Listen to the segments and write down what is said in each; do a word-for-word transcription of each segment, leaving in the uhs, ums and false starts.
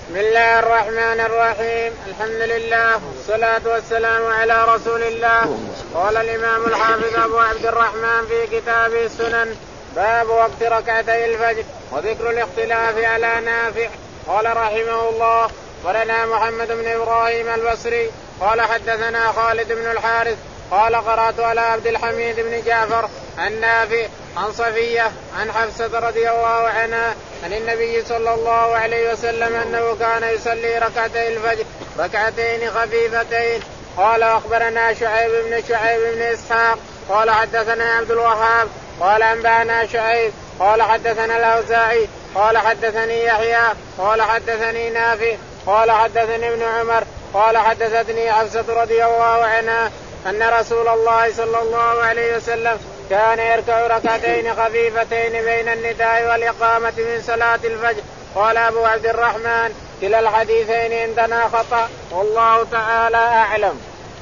بسم الله الرحمن الرحيم. الحمد لله والصلاة والسلام على رسول الله. قال الإمام الحافظ أبو عبد الرحمن في كتابه السنن باب وقت ركعتي الفجر وذكر الاختلاف على نافع. قال رحمه الله ولنا محمد بن إبراهيم البصري قال حدثنا خالد بن الحارث قال قرأت على عبد الحميد بن جعفر عن نافع عن صفية عن حفصة رضي الله عنها عن النبي صلى الله عليه وسلم أنه كان يصلي ركعتي الفجر ركعتين خفيفتين. قال أخبرنا شعيب بن شعيب بن إسحاق قال حدثنا عبد الوهاب قال أنبأنا شعيب قال حدثنا الأوزاعي قال حدثني يحيى قال حدثني نافع قال حدثني ابن عمر قال حدثتني حفصة رضي الله عنها أن رسول الله صلى الله عليه وسلم كان يركع ركعتين خفيفتين بين النداء والإقامة من صلاة الفجر. قال أبو عبد الرحمن كلا الحديثين عندنا خطأ والله تعالى أعلم.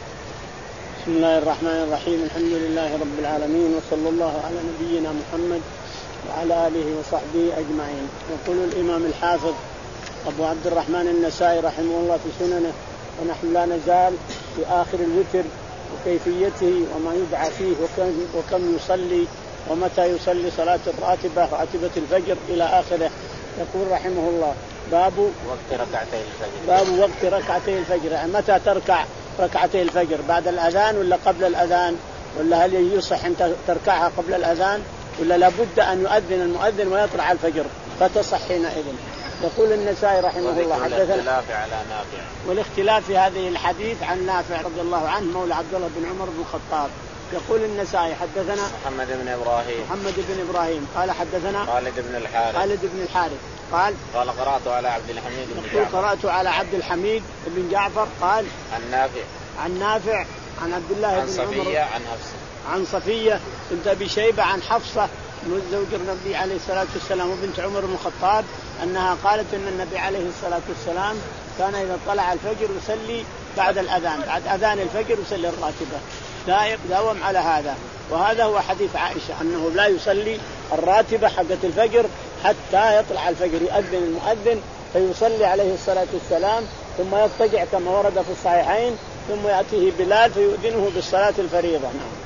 بسم الله الرحمن الرحيم. الحمد لله رب العالمين وصلى الله على نبينا محمد وعلى آله وصحبه أجمعين. يقول الإمام الحافظ أبو عبد الرحمن النسائي رحمه الله في سننه ونحن لا نزال في آخر الوتر وكيفيته وما يدعى فيه وكم, وكم يصلي ومتى يصلي صلاة الراتبة راتبة الفجر إلى آخره. يقول رحمه الله باب وقت ركعتي الفجر باب وقت ركعتي الفجر، يعني متى تركع ركعتي الفجر، بعد الأذان ولا قبل الأذان، ولا هل يصح أن تركعها قبل الأذان ولا لابد أن يؤذن المؤذن ويطلع الفجر فتصح حينئذ. يقول النسائي رحمه الله حدثنا على نافع والاختلاف في هذه الحديث عن نافع رضي الله عنه مولى عبد الله بن عمر بن الخطاب. يقول النسائي حدثنا محمد بن إبراهيم محمد بن إبراهيم قال حدثنا خالد بن الحارث خالد بن الحارث قال قال قرأت على عبد الحميد بن يقول جعفر قرأت على عبد الحميد بن جعفر قال عن نافع عن نافع عن عبد الله عن بن صفية عمر عن حفصة عن صفية بنت أبي شيبة عن حفصة زوج النبي عليه الصلاة والسلام وبنت عمر بن الخطاب أنها قالت أن النبي عليه الصلاة والسلام كان إذا طلع الفجر يصلي بعد الأذان، بعد أذان الفجر يصلي الراتبة، دائم داوم على هذا. وهذا هو حديث عائشة أنه لا يصلي الراتبة حقة الفجر حتى يطلع الفجر، يؤذن المؤذن فيصلي عليه الصلاة والسلام ثم يضطجع كما ورد في الصحيحين ثم يأتيه بلال فيؤذنه بالصلاة الفريضة. نعم.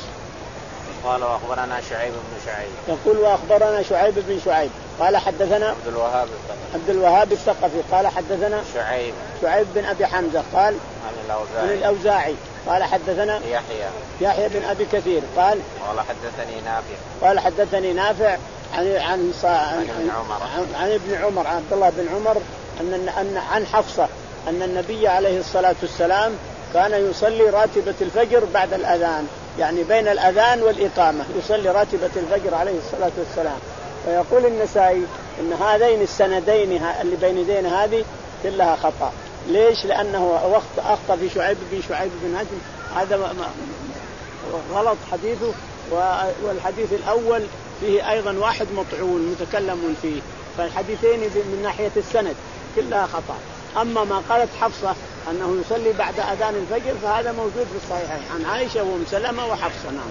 قال وأخبرنا شعيب بن شعيب يقول وأخبرنا شعيب بن شعيب قال حدثنا عبد الوهاب عبد الوهاب الثقفي قال حدثنا شعيب شعيب بن أبي حمزة قال عن الأوزاعي عن الأوزاعي قال حدثنا يحيى يحيى بن أبي كثير قال قال حدثني نافع قال حدثني نافع عن عن عن, عن, ابن عمر عن, عن ابن عمر عبد الله بن عمر أن أن عن حفصة أن النبي عليه الصلاة والسلام كان يصلي راتبة الفجر بعد الأذان، يعني بين الأذان والإقامة يصلي راتبة الفجر عليه الصلاة والسلام. ويقول النسائي إن هذين السندين اللي بين يدين هذه كلها خطأ. ليش؟ لأنه وقت أخطأ في شعيب بن شعيب بن هجم، هذا غلط حديثه. والحديث الأول فيه أيضا واحد مطعون متكلم فيه، فالحديثين من ناحية السند كلها خطأ. أما ما قالت حفصة أنه يصلي بعد أذان الفجر فهذا موجود في الصحيحين عن عائشة وأم سلمة وحفصة. نعم.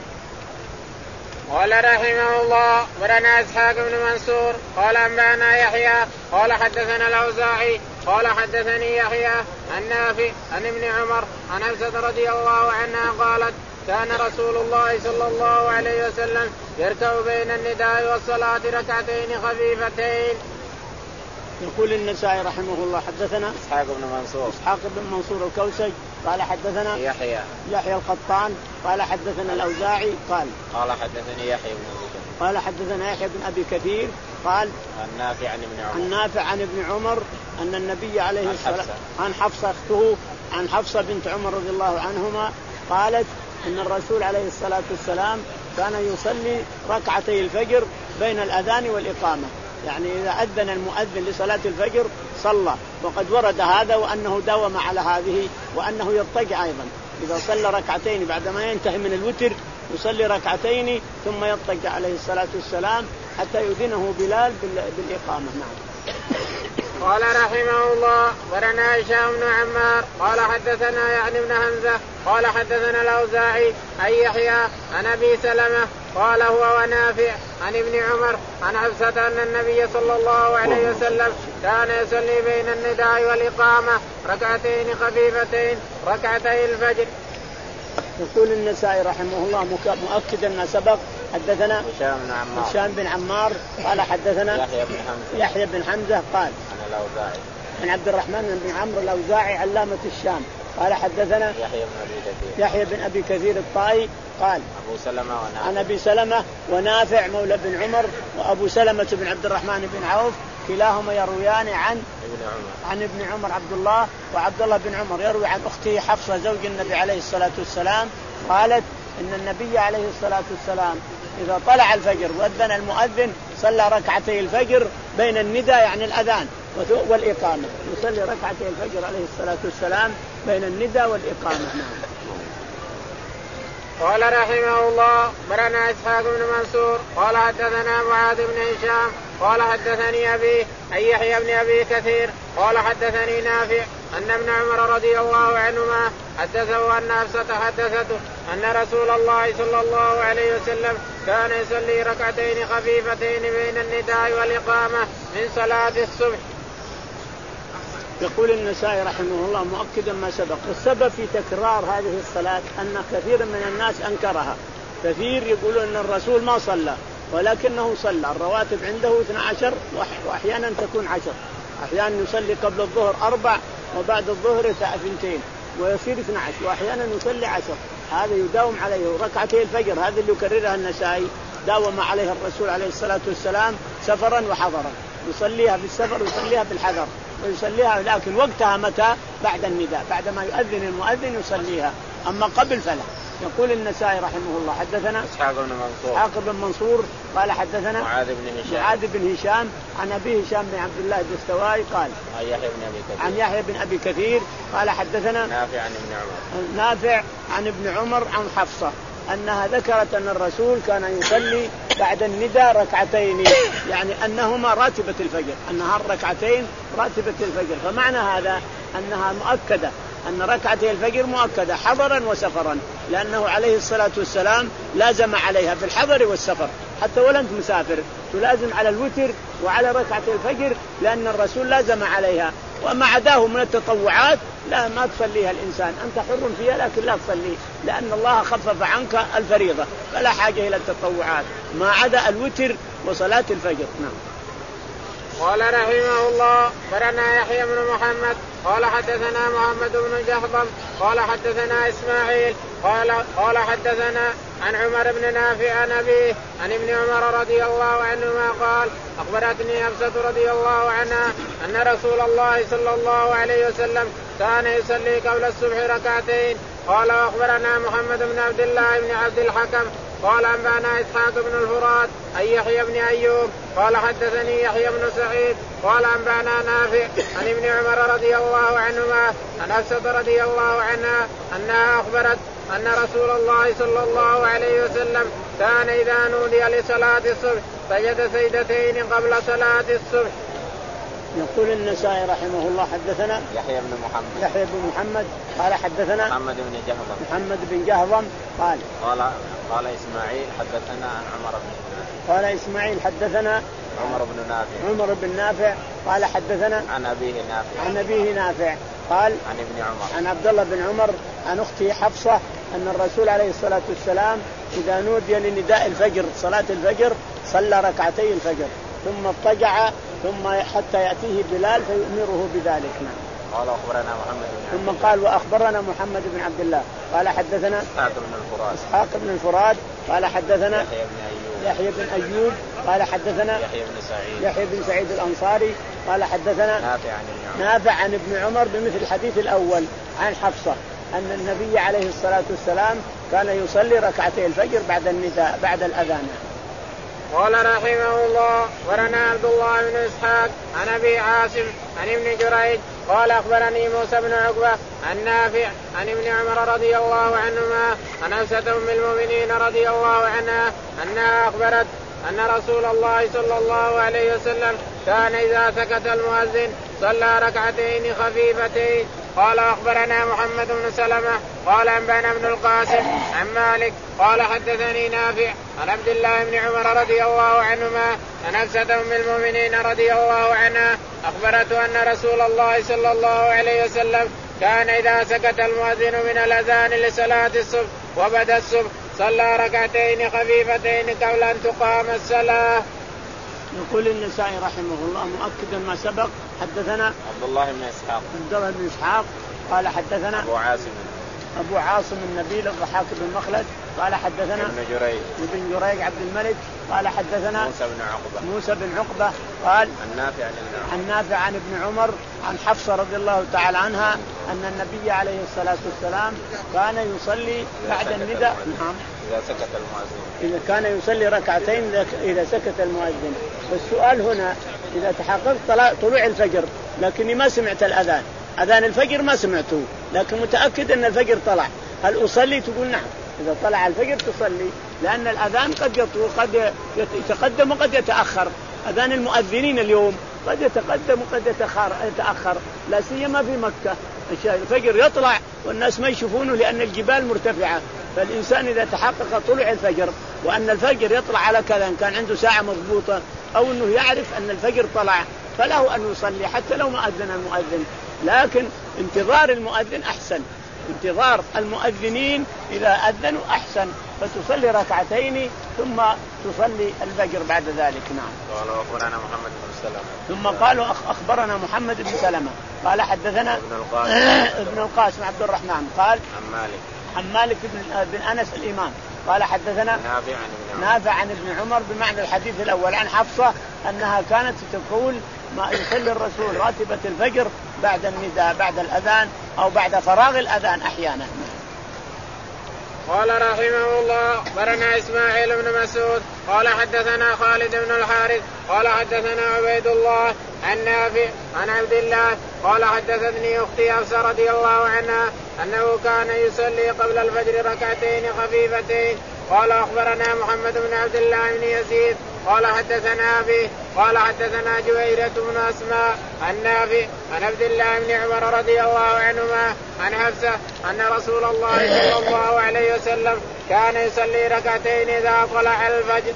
قال رحمه الله ولنا إسحاق بن منصور قال أنبأنا يحيى قال حدثنا الأوزاعي قال حدثني يحيى عن نافع عن ابن عمر عن حفصة رضي الله عنها قالت كان رسول الله صلى الله عليه وسلم يركع بين النداء والصلاة ركعتين خفيفتين. يقول النسائي رحمه الله حدثنا إسحاق بن منصور إسحاق بن منصور الكوسج قال حدثنا يحيى يحيى القطان قال حدثنا الأوزاعي قال قال حدثني يحيى بن أبي كثير قال حدثنا يحيى بن أبي كثير قال عن نافع عن ابن عمر عن نافع عن ابن عمر أن النبي عليه الصلاة عن حفصة أخته عن حفصة بنت عمر رضي الله عنهما قالت أن الرسول عليه الصلاة والسلام كان يصلي ركعتي الفجر بين الأذان والإقامة، يعني إذا أذن المؤذن لصلاة الفجر صلى. وقد ورد هذا وأنه داوم على هذه وأنه يضطجع أيضا إذا صلى ركعتين بعدما ينتهي من الوتر يصلي ركعتين ثم يضطجع عليه الصلاة والسلام حتى يؤذنه بلال بالإقامة. نعم. قال رحمه الله ولنا هشام بن عمار قال حدثنا يعني ابن همزة قال حدثنا الأوزاعي عن يحيى عن أبي سلمة قال هو ونافع عن ابن عمر عن حفصة أن النبي صلى الله عليه وسلم كان يصلي بين النداء والإقامة ركعتين خفيفتين ركعتي الفجر. يقول النسائي رحمه الله مؤكدا ما سبق. حدثنا هشام بن عمار هشام بن عمار قال حدثنا يحيى بن حمزة يحيى بن حمزة قال عن الأوزاعي عن عبد الرحمن بن عمرو الأوزاعي علامة الشام قال حدثنا يحيى بن أبي كثير يحيى بن أبي كثير الطائي قال أبو سلمة ونافع عن أبي سلمة ونافع مولى بن عمر وأبو سلمة بن عبد الرحمن بن عوف كلاهما يرويان عن ابن عمر عن ابن عمر عبد الله وعبد الله بن عمر يروي عن أخته حفصة زوج النبي عليه الصلاة والسلام قالت إن النبي عليه الصلاة والسلام إذا طلع الفجر وأذن المؤذن صلى ركعتي الفجر بين النداء يعني الأذان والإقامة يصلي ركعتي الفجر عليه الصلاة والسلام بين النداء والإقامة. قال رحمه الله برنا إسحاق بن منصور قال حدثنا معاذ بن هشام قال حدثني أبي أن يحيى بن أبي كثير قال حدثني نافع أن ابن عمر رضي الله عنهما حدثه أن حفصة حدثته أن رسول الله صلى الله عليه وسلم كان يصلي ركعتين خفيفتين بين النداء والإقامة من صلاة الصبح. يقول النسائي رحمه الله مؤكدا ما سبق. والسبب في تكرار هذه الصلاة أن كثير من الناس أنكرها. كثير يقولون أن الرسول ما صلى ولكنه صلى الرواتب عنده اثنا عشر وأحيانا تكون عشر. أحيانا يصلي قبل الظهر أربع وبعد الظهر اثنتين ويصير اثنا عشر وأحيانا يصلي عشر. هذا يداوم عليه. ركعتي الفجر هذا اللي يكررها النسائي داوم عليها الرسول عليه الصلاة والسلام سفرا وحضرا يصليها بالسفر ويصليها بالحضر ويصليها لكن وقتها متى؟ بعد النداء بعد ما يؤذن المؤذن يصليها أما قبل فلا. يقول النسائي رحمه الله حدثنا إسحاق بن منصور إسحاق بن منصور قال حدثنا معاذ بن هشام معاذ بن هشام عن أبي هشام بن عبد الله الدستوائي قال عن يحيى بن أبي كثير عن يحيى بن أبي كثير قال حدثنا نافع عن ابن عمر نافع عن ابن عمر عن حفصة أنها ذكرت أن الرسول كان يصلي بعد النداء ركعتين يعني أنهما راتبة الفجر أنها ركعتين راتبة الفجر. فمعنى هذا أنها مؤكدة أن ركعتي الفجر مؤكدة حضرا وسفرا لأنه عليه الصلاة والسلام لازم عليها في الحضر والسفر حتى ولو أنت مسافر تلازم على الوتر وعلى ركعتي الفجر لأن الرسول لازم عليها. وما عداه من التطوعات لا ما تصليها الإنسان أنت حر فيها لكن لا تصلي لأن الله خفف عنك الفريضة فلا حاجة إلى التطوعات ما عدا الوتر وصلاة الفجر. نعم. قال رحمه الله برنا يحيى بن محمد قال حدثنا محمد بن جهضم قال حدثنا إسماعيل قال قال حدثنا عن عمر بن نافع عن أبيه عن ابن عمر رضي الله عنهما قال أخبرتني حفصة رضي الله عنها أن رسول الله صلى الله عليه وسلم كان يصلي قبل الصبح ركعتين. قال أخبرنا محمد بن عبد الله بن عبد الحكم قال أنبأنا إسحاق بن الفرات أي يحيى بن أيوب قال حدثني يحيى بن سعيد قال أنبأنا نافع عن ابن عمر رضي الله عنهما عن حفصة رضي الله عنها أنها أخبرت أن رسول الله صلى الله عليه وسلم كان إذا نودي لصلاة الصبح سجد سجدتين قبل صلاة الصبح. يقول النسائي رحمه الله حدثنا يحيى بن محمد يحيى بن محمد قال حدثنا محمد بن جهضم محمد بن جهضم قال قال قال إسماعيل حدثنا عن عمر بن نافع قال إسماعيل حدثنا عمر بن نافع عمر بن نافع قال حدثنا عن أبيه نافع عن أبيه نافع قال عن ابن عمر عن عبد الله بن عمر عن أخته حفصة أن الرسول عليه الصلاة والسلام إذا نودي لنداء الفجر صلاة الفجر صلى ركعتي الفجر ثم اضطجع ثم حتى يأتيه بلال فيؤمره بذلك. قال أخبرنا محمد بن ثم قال وأخبرنا محمد بن عبد الله قال حدثنا إسحاق بن الفرات إسحاق بن الفرات قال حدثنا يحيى بن أيوب يحيى بن أيوب قال حدثنا يحيى بن سعيد يحيى بن سعيد الأنصاري قال حدثنا نافع عن ابن عمر نافع عن ابن عمر بمثل الحديث الأول عن حفصة أن النبي عليه الصلاة والسلام كان يصلي ركعتي الفجر بعد النداء بعد الأذان. قال رحمه الله ورنا عبد الله بن إسحاق عن أبي عاصم عن ابن جريج قال أخبرني موسى بن عقبة عن نافع عن ابن عمر رضي الله عنهما عن حفصة أم المؤمنين رضي الله عنها أنها أخبرت أن رسول الله صلى الله عليه وسلم كان إذا سكت المؤذن صلى ركعتين خفيفتين قال أخبرنا محمد بن سلمة قال أنبأنا ابن القاسم عن مالك قال حدثني نافع عن عبد الله بن عمر رضي الله عنهما عن حفصة أم المؤمنين رضي الله عنها أخبرته أن رسول الله صلى الله عليه وسلم كان إذا سكت المؤذن من الأذان لصلاة الصبح وبدا الصبح صلى ركعتين خفيفتين قبل أن تقام الصلاة. يقول النسائي رحمه الله مؤكدا ما سبق. حدثنا عبد الله بن إسحاق عبد الله بن إسحاق قال حدثنا أبو عاصم أبو عاصم النبيل الضحاك بن مخلد قال حدثنا ابن جريج ابن جريج عبد الملك قال حدثنا موسى بن عقبة موسى بن عقبة قال عن نافع عن ابن عمر عن نافع عن ابن عمر عن حفصة رضي الله تعالى عنها أن النبي عليه الصلاة والسلام كان يصلي بعد النداء. نعم إذا سكت المؤذن إذا كان يصلي ركعتين إذا سكت المؤذن. والسؤال هنا إذا تحققت طلوع الفجر لكني ما سمعت الأذان، أذان الفجر ما سمعته لكن متأكد أن الفجر طلع، هل أصلي؟ تقول نعم، إذا طلع الفجر تصلي، لأن الأذان قد يطول قد يتقدم وقد يتأخر. أذان المؤذنين اليوم قد يتقدم وقد يتأخر، لا سيما في مكة الفجر يطلع والناس ما يشوفونه لأن الجبال مرتفعة. فالإنسان إذا تحقق طلوع الفجر وأن الفجر يطلع على كذا، كان عنده ساعة مضبوطة أو أنه يعرف أن الفجر طلع، فله أن يصلي حتى لو ما أذن المؤذن. لكن انتظار المؤذن أحسن، انتظار المؤذنين إذا أذنوا أحسن، فتصلي ركعتين ثم تصلي الفجر بعد ذلك. نعم. قال أخبرنا محمد بن سلمة ثم قالوا أخبرنا محمد بن سلمة قال حدثنا ابن القاسم ابن القاسم عبد الرحمن قال عن مالك عن مالك بن, بن أنس الإمام قال حدثنا نافع عن ابن عمر نافع عن ابن عمر بمعنى الحديث الأول عن حفصة أنها كانت تقول ما يصلي الرسول راتبة الفجر بعد النداء بعد الأذان أو بعد فراغ الأذان أحيانا. قال رحمه الله أخبرنا إسماعيل بن مسعود قال حدثنا خالد بن الحارث قال حدثنا عبيد الله عن نافع عن عبد الله قال حدثتني أختي حفصة رضي الله عنها أنه كان يصلي قبل الفجر ركعتين خفيفتين. قال أخبرنا محمد بن عبد الله بن يزيد قال حدثنا أبي قال حدثنا جويرة بن أسماء عن نافع عن عبد الله بن عمر رضي الله عنهما عن حفصة أن رسول الله صلى الله عليه وسلم كان يصلي ركعتين إذا طلع الفجر.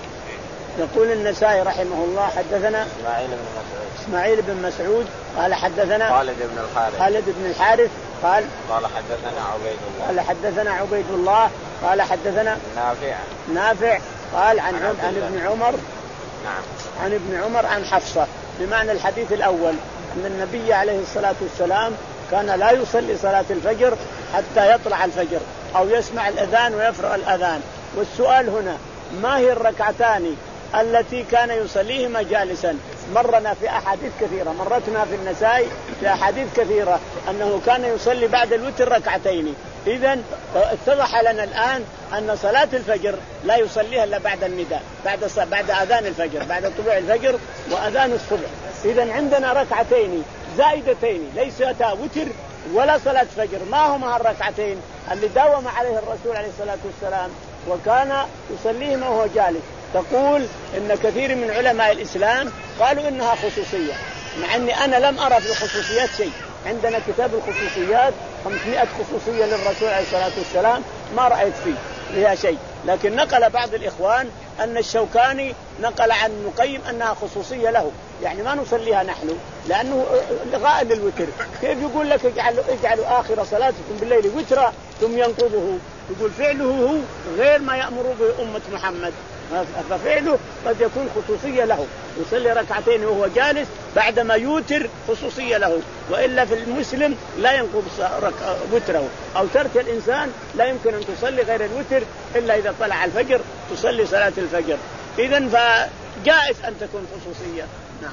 يقول النسائي رحمه الله حدثنا إسماعيل بن مسعود إسماعيل بن مسعود قال حدثنا خالد بن الحارث خالد بن الحارث قال قال حدثنا عبيد الله قال حدثنا عبيد الله قال حدثنا نافع نافع قال عن عن, عن ابن عمر نعم عن ابن عمر عن حفصة بمعنى الحديث الأول أن النبي عليه الصلاة والسلام كان لا يصلي صلاة الفجر حتى يطلع الفجر أو يسمع الأذان ويفرغ الأذان. والسؤال هنا ما هي الركعتان التي كان يصليهما جالسا؟ مرنا في أحاديث كثيرة، مرتنا في النسائي في أحاديث كثيرة أنه كان يصلي بعد الوتر ركعتين. إذن اتضح لنا الآن أن صلاة الفجر لا يصليها إلا بعد النداء بعد بعد أذان الفجر بعد طلوع الفجر وأذان الصبح. إذن عندنا ركعتين زائدتين ليستا وتر ولا صلاة فجر. ما هما الركعتين اللي داوم عليه الرسول عليه الصلاة والسلام وكان يصليهما وهو جالس؟ تقول إن كثير من علماء الإسلام قالوا إنها خصوصية، مع أني أنا لم أرى في الخصوصيات شيء. عندنا كتاب الخصوصيات خمسمائة خصوصية للرسول عليه الصلاة والسلام ما رأيت فيه فيها شيء، لكن نقل بعض الإخوان أن الشوكاني نقل عن مقيم أنها خصوصية له، يعني ما نصليها نحن لأنه لغاء للوتر. كيف يقول لك اجعلوا, اجعلوا آخر صلاتكم بالليل وترا ثم ينقضه؟ يقول فعله هو غير ما يأمر به أمة محمد، ففعله قد يكون خصوصية له، يصلي ركعتين وهو جالس بعدما يوتر خصوصية له، وإلا في المسلم لا ينقض وتره أو ترك الإنسان لا يمكن أن تصلي غير الوتر إلا إذا طلع الفجر تصلي صلاة الفجر. إذن فجائز أن تكون خصوصية. نعم.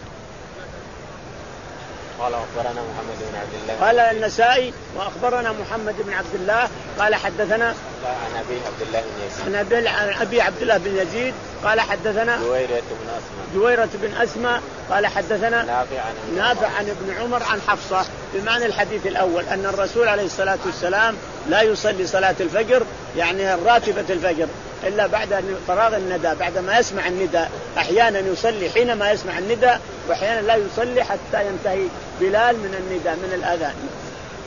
قال أخبرنا محمد بن عبد الله قال النسائي وأخبرنا محمد بن عبد الله قال حدثنا عن أبي عبد الله بن يزيد عن أبي عبد الله بن يزيد قال حدثنا جويرة بن أسماء جويرة بن أسماء قال حدثنا نافع عن نافع عن ابن عمر عن حفصة بمعنى الحديث الأول أن الرسول عليه الصلاة والسلام لا يصلي صلاة الفجر يعني راتبة الفجر إلا بعد فراغ النداء بعد ما يسمع النداء. أحيانا يصلي حينما يسمع النداء وأحيانا لا يصلي حتى ينتهي بلال من النداء من الأذان.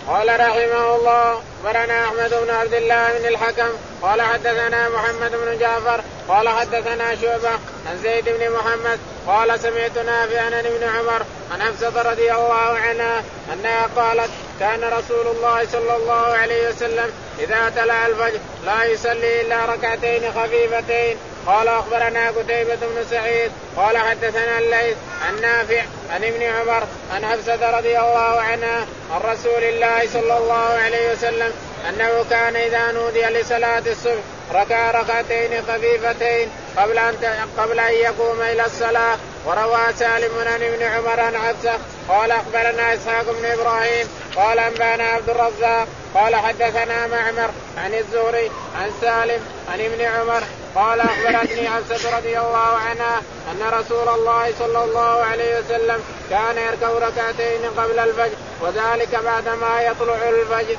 قال رحمه الله أخبرنا أحمد بن عبد الله بن الحكم قال حدثنا محمد بن جعفر قال حدثنا شعبة عن زيد بن محمد قال سمعت نافعا عن ابن عمر عن حفصة رضي الله عنها أنها قالت كان رسول الله صلى الله عليه وسلم إذا طلع الفجر لا يصلي إلا ركعتين خفيفتين. قال أخبرنا قتيبة بن سعيد قال حدثنا الليث عن نافع عن ابن عمر عن حفصة رضي الله عنها عن رسول الله صلى الله عليه وسلم أنه كان إذا نودي لصلاة الصبح ركع ركعتين خفيفتين قبل أن قبل أن يقوم إلى الصلاة. وروى سالم عن ابن عمر عن حفصة قال أخبرنا إسحاق بن إبراهيم قال أنبانا عبد الرزاق قال حدثنا معمر عن الزهري عن سالم عن ابن عمر قال أخبرتني حفصة رضي الله عنها أن رسول الله صلى الله عليه وسلم كان يركع ركعتين قبل الفجر وذلك بعدما يطلع الفجر.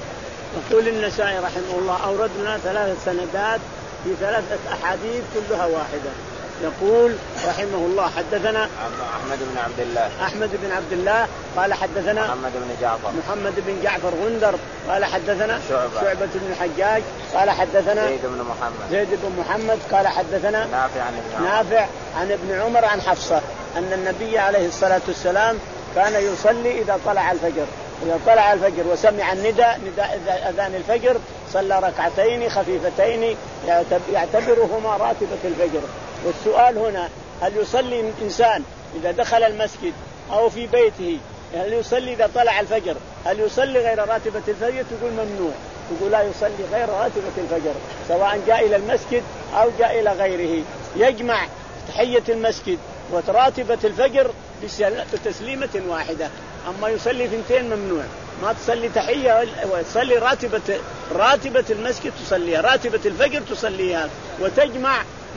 يقول النسائي رحمه الله أوردنا ثلاثة سندات في ثلاثة أحاديث كلها واحدة. يقول رحمه الله حدثنا أحمد بن عبد الله أحمد بن عبد الله قال حدثنا محمد بن جعفر محمد بن جعفر غندر قال حدثنا شعبة, شعبة بن الحجاج قال حدثنا زيد بن محمد زيد بن محمد قال حدثنا نافع عن ابن نافع عن ابن عمر عن حفصة أن النبي عليه الصلاة والسلام كان يصلي إذا طلع الفجر إذا طلع الفجر وسمع النداء نداء أذان الفجر صلى ركعتين خفيفتين يعتبرهما راتبة الفجر. والسؤال هنا هل يصلي الإنسان إذا دخل المسجد أو في بيته هل يصلي إذا طلع الفجر هل يصلي غير راتبة الفجر؟ تقول ممنوع، تقول لا يصلي غير راتبة الفجر سواء جاء إلى المسجد أو جاء إلى غيره. يجمع تحية المسجد وراتبة الفجر بتسليمة واحدة. أما يصلي ثنتين ممنوع، ما تصلي تحية وتصلي راتبة راتبة المسجد تصليها، راتبة الفجر تصليها، وتجمع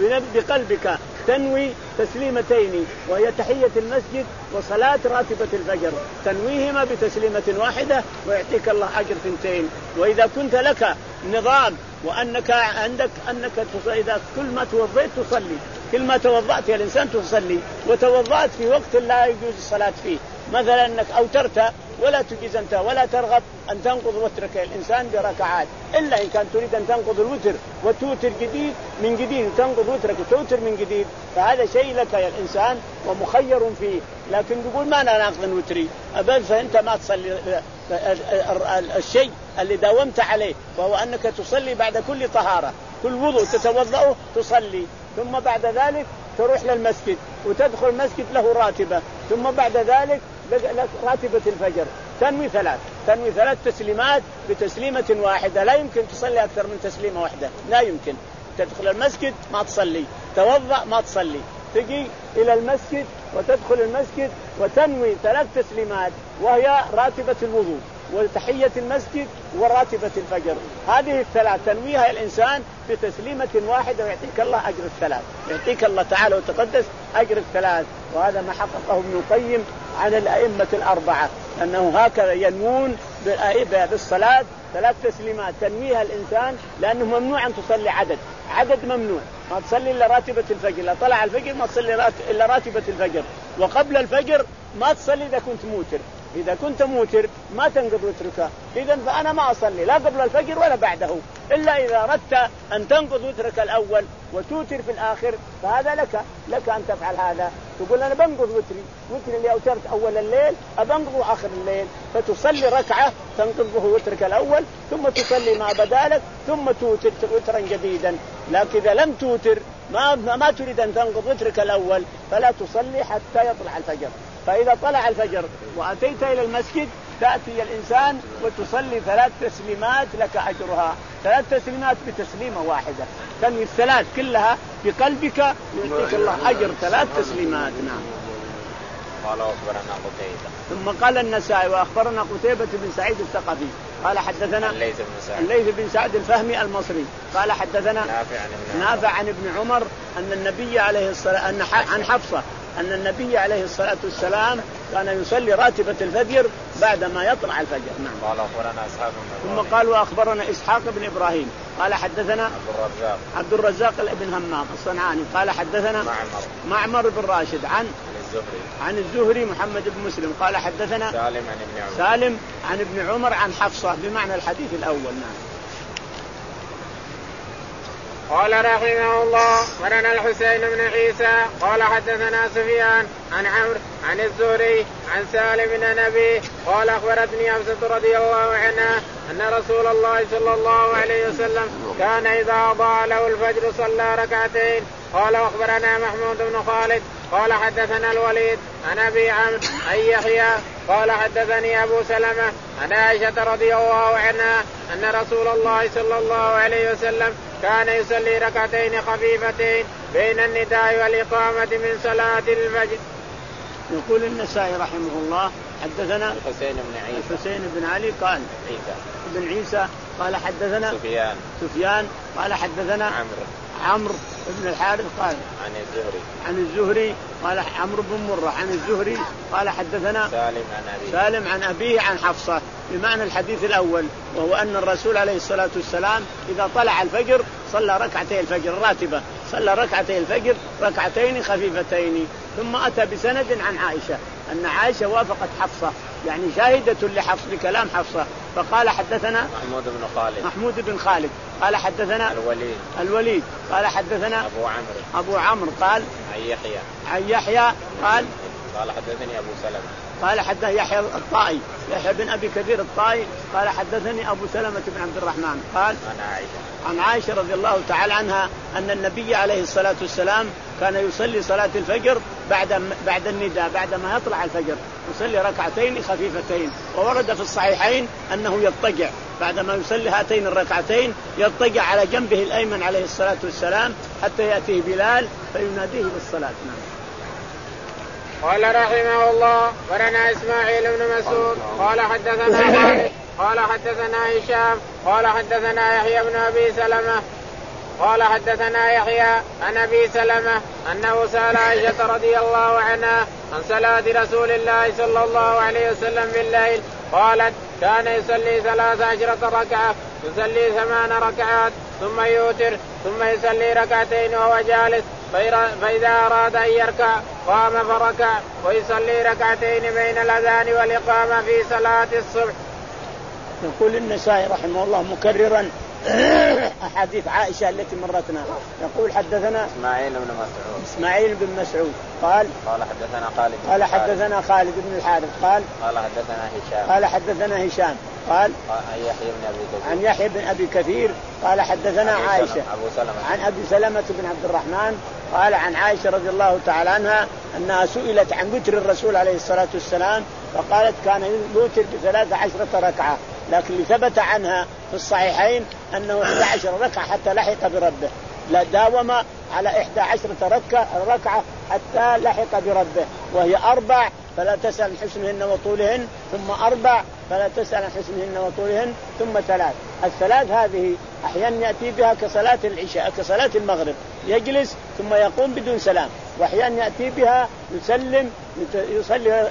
بقلبك تنوي تسليمتين وهي تحية المسجد وصلاة راتبة الفجر، تنويهما بتسليمة واحدة ويعطيك الله أجر ثنتين. وإذا كنت لك نظام وأنك عندك أنك إذا كل ما توضأت تصلي، كل ما توضأت يا الإنسان تصلي، وتوضأت في وقت لا يجوز الصلاة فيه، مثلا أنك أوترت ولا تجيز أنت ولا ترغب أن تنقض وترك الإنسان بركعات، إلا إن كان تريد أن تنقض الوتر وتوتر جديد من جديد وتنقض وترك وتوتر من جديد، فهذا شيء لك يا الإنسان ومخير فيه. لكن تقول ما أنا ناقض وتري أبدا، فأنت ما تصلي الشيء اللي داومت عليه، وهو أنك تصلي بعد كل طهارة، كل وضوء تتوضأه تصلي، ثم بعد ذلك تروح للمسجد وتدخل المسجد له راتبة، ثم بعد ذلك لك راتبة الفجر تنوي ثلاث تنوي ثلاث تسليمات بتسليمة واحدة. لا يمكن تصلي أكثر من تسليمة واحدة، لا يمكن. تدخل المسجد ما تصلي، توضأ ما تصلي، تجي إلى المسجد وتدخل المسجد وتنوي ثلاث تسليمات وهي راتبة الوضوء وتحية المسجد وراتبة الفجر. هذه الثلاث تنويها الإنسان بتسليمة واحدة ويعطيك الله أجر الثلاث، يعطيك الله تعالى وتقدس أجر الثلاث. وهذا ما حققه ابن القيم عن الأئمة الأربعة، أنه هكذا ينوون بالصلاة ثلاث تسليمات تنويها الإنسان، لأنه ممنوع أن تصلي عدد عدد ممنوع، ما تصلي إلا راتبة الفجر، لا طلع الفجر ما تصلي إلا راتبة الفجر، وقبل الفجر ما تصلي إذا كنت موتر، إذا كنت موتر ما تنقض وتركه. إذن فأنا ما أصلي لا قبل الفجر ولا بعده، إلا إذا أردت أن تنقض وترك الأول وتوتر في الآخر فهذا لك لك أن تفعل هذا. تقول أنا بنقض وتري وتري اللي أوترت أول الليل أبنقضه آخر الليل، فتصلي ركعة تنقضه وترك الأول ثم تصلي ما بدالك ثم توتر وترا جديدا. لكن إذا لم توتر ما ما تريد أن تنقض وترك الأول فلا تصلي حتى يطلع الفجر. فإذا طلع الفجر وأتيت إلى المسجد تأتي الإنسان وتصلي ثلاث تسليمات لك أجرها، ثلاث تسليمات بتسليمة واحدة، تنوي الثلاث كلها بقلبك يعطيك الله أجر ثلاث تسليمات. نعم. قال أخبرنا قتيبة. ثم قال النسائي وأخبرنا قتيبة بن سعيد الثقفي قال حدثنا الليث بن سعد الليث بن سعد الفهمي المصري قال حدثنا نافع عن ابن نافع عن ابن عمر أن النبي عليه الصلاة أن عن حفصة أن النبي عليه الصلاة والسلام كان يصلي راتبة الفجر بعدما يطلع الفجر. نعم. قال أخبرنا إسحاق بن ثم قال وأخبرنا إسحاق بن إبراهيم قال حدثنا عبد الرزاق عبد الرزاق بن همام الصنعاني قال حدثنا معمر معمر بن راشد عن الزهري عن الزهري محمد بن مسلم قال حدثنا سالم عن ابن عمر سالم عن ابن عمر عن حفصة بمعنى الحديث الأول. نعم. قال رحمه الله ولنا الحسين بن عيسى قال حدثنا سفيان عن عمرو عن الزهري عن سالم بن نبي قال أخبرتني حفصة رضي الله عنها أن رسول الله صلى الله عليه وسلم كان إذا أضاء له الفجر صلى ركعتين. قال أخبرنا محمود بن خالد قال حدثنا الوليد عن أبي عمرو عن يحيى قال حدثني أبو سلمة عن عائشة رضي الله عنها أن رسول الله صلى الله عليه وسلم كان يصلي ركعتين خفيفتين بين النداء والإقامة من صلاة الفجر. يقول النسائي رحمه الله حدثنا الحسين بن عيسى الحسين بن علي قال عيسى بن عيسى قال حدثنا سفيان سفيان قال حدثنا عمرو عمرو بن الحارث قال عن الزهري عن الزهري قال عمرو بن مرة عن الزهري قال حدثنا سالم عن أبيه سالم عن أبيه عن حفصة بمعنى الحديث الأول، وهو أن الرسول عليه الصلاة والسلام إذا طلع الفجر صلى ركعتي الفجر راتبة، صلى ركعتي الفجر ركعتين خفيفتين. ثم أتى بسند عن عائشة أن عائشة وافقت حفصة، يعني شاهدة لحفص لكلام حفصة، فقال حدثنا محمود بن خالد محمود بن خالد قال حدثنا الوليد الوليد قال حدثنا أبو عمرو أبو عمرو قال عن يحيى عن يحيى قال قال حدثني أبو سلمة قال حدث يحيى الطائي يحيى بن أبي كثير الطائي قال حدثني أبو سلمة بن عبد الرحمن قال عن عائشة عن عائشة رضي الله تعالى عنها أن النبي عليه الصلاة والسلام كان يصلي صلاة الفجر بعد بعد النداء بعد ما يطلع الفجر يصلي ركعتين خفيفتين، وورد في الصحيحين أنه يضطجع بعد ما يصلي هاتين الركعتين يضطجع على جنبه الأيمن عليه الصلاة والسلام حتى يأتيه بلال فيناديه بالصلاة. قال رحمه الله ولنا إسماعيل بن مسعود قال حدثنا خالد قال حدثنا هشام قال حدثنا يحيى بن أبي سلمة قال حدثنا يحيى عن أبي سلمة أنه سأل عائشة رضي الله عنها عن صلاة رسول الله صلى الله عليه وسلم بالليل قالت كان يصلي ثلاث عشرة ركعة يصلي ثمان ركعات ثم يوتر ثم يصلي ركعتين وهو جالس فإذا أراد أن يركع قام فركع ويصلي ركعتين بين الأذان والإقامة في صلاة الصبح. يقول النسائي رحمه الله مكررا أحاديث عائشة التي مرتنا، يقول حدثنا إسماعيل بن مسعود إسماعيل بن مسعود قال قال حدثنا خالد قال حدثنا خالد بن الحارث قال قال حدثنا هشام قال حدثنا هشام قال عن يحيى بن أبي كثير عن يحيى بن أبي كثير قال حدثنا عائشة أبو سلمة عن أبي سلمة بن عبد الرحمن قال عن عائشة رضي الله تعالى عنها أنها سئلت عن وتر الرسول عليه الصلاة والسلام فقالت كان يوتر بثلاث عشرة ركعة، لكن اللي ثبت عنها في الصحيحين أنه إحدى عشر ركعة حتى لحق بربه، لا داوم على إحدى عشرة ركعة ركعة حتى لحق بربه، وهي أربع فلا تسأل عن حسنهن وطولهن، ثم أربع فلا تسأل عن حسنهن وطولهن، ثم ثلاث. الثلاث هذه أحيانا يأتي بها كصلاة العشاء كصلاة المغرب يجلس ثم يقوم بدون سلام، وأحيانا يأتي بها يسلم يصلي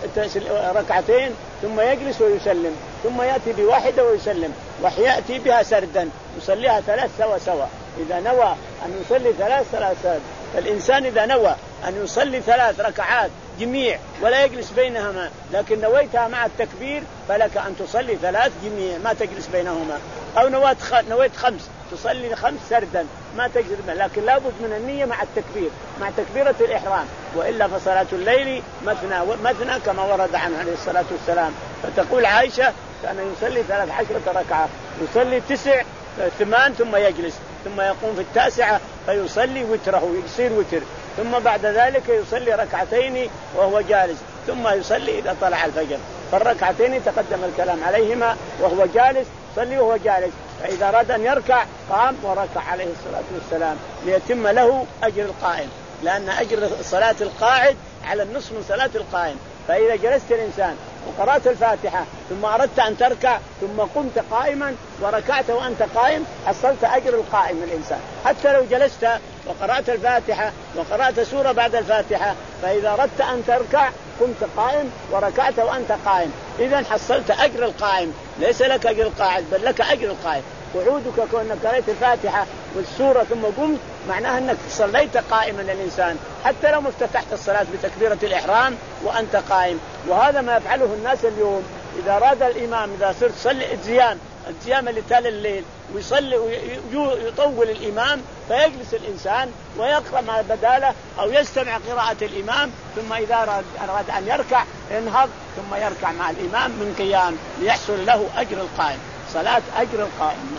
ركعتين ثم يجلس ويسلم ثم يأتي بواحدة ويسلم، وأحيانا يأتي بها سردا يصليها ثلاث سوا سوا. إذا نوى أن يصلي ثلاث ثلاث فالإنسان إذا نوى أن يصلي ثلاث ركعات جميع ولا يجلس بينهما لكن نويتها مع التكبير فلك أن تصلي ثلاث جميع ما تجلس بينهما، أو نويت نويت خمس تصلي خمس سردا ما تجلس، لكن لابد من النية مع التكبير مع تكبيرة الإحرام، وإلا فصلاة الليل مثنى مثنى كما ورد عنه عليه الصلاة والسلام. فتقول عائشة كان يصلي ثلاث عشرة ركعة يصلي تسع ثمان ثم يجلس ثم يقوم في التاسعة فيصلي وتره يصير وتر، ثم بعد ذلك يصلي ركعتين وهو جالس ثم يصلي إذا طلع الفجر، فالركعتين تقدم الكلام عليهما وهو جالس صلي وهو جالس، فإذا أراد أن يركع قام وركع عليه الصلاة والسلام ليتم له أجر القائم، لأن أجر صلاة القاعد على النصف من صلاة القائم. فإذا جلست الإنسان وقرأت الفاتحة ثم أردت أن تركع ثم قمت قائما وركعت وأنت قائم حصلت أجر القائم الإنسان، حتى لو جلست وقرأت الفاتحة وقرأت سورة بعد الفاتحة فإذا أردت أن تركع قمت قائم وركعت وأنت قائم، إذن حصلت أجر القائم، ليس لك أجر القاعد بل لك أجر القائم. قعودك كونك قرأت الفاتحة والسورة ثم قمت معناها أنك صليت قائما الإنسان، حتى لو ما افتتحت الصلاة بتكبيرة الإحرام وأنت قائم. وهذا ما يفعله الناس اليوم، إذا أراد الإمام إذا صرت صلي الزيام الزيام اللي تالي الليل ويصلي ويطول الإمام، فيجلس الإنسان ويقرأ ما بداله أو يستمع قراءة الإمام، ثم إذا أراد أن يركع ينهض ثم يركع مع الإمام من قيام ليحصل له أجر القائم، صلاة أجر القائم.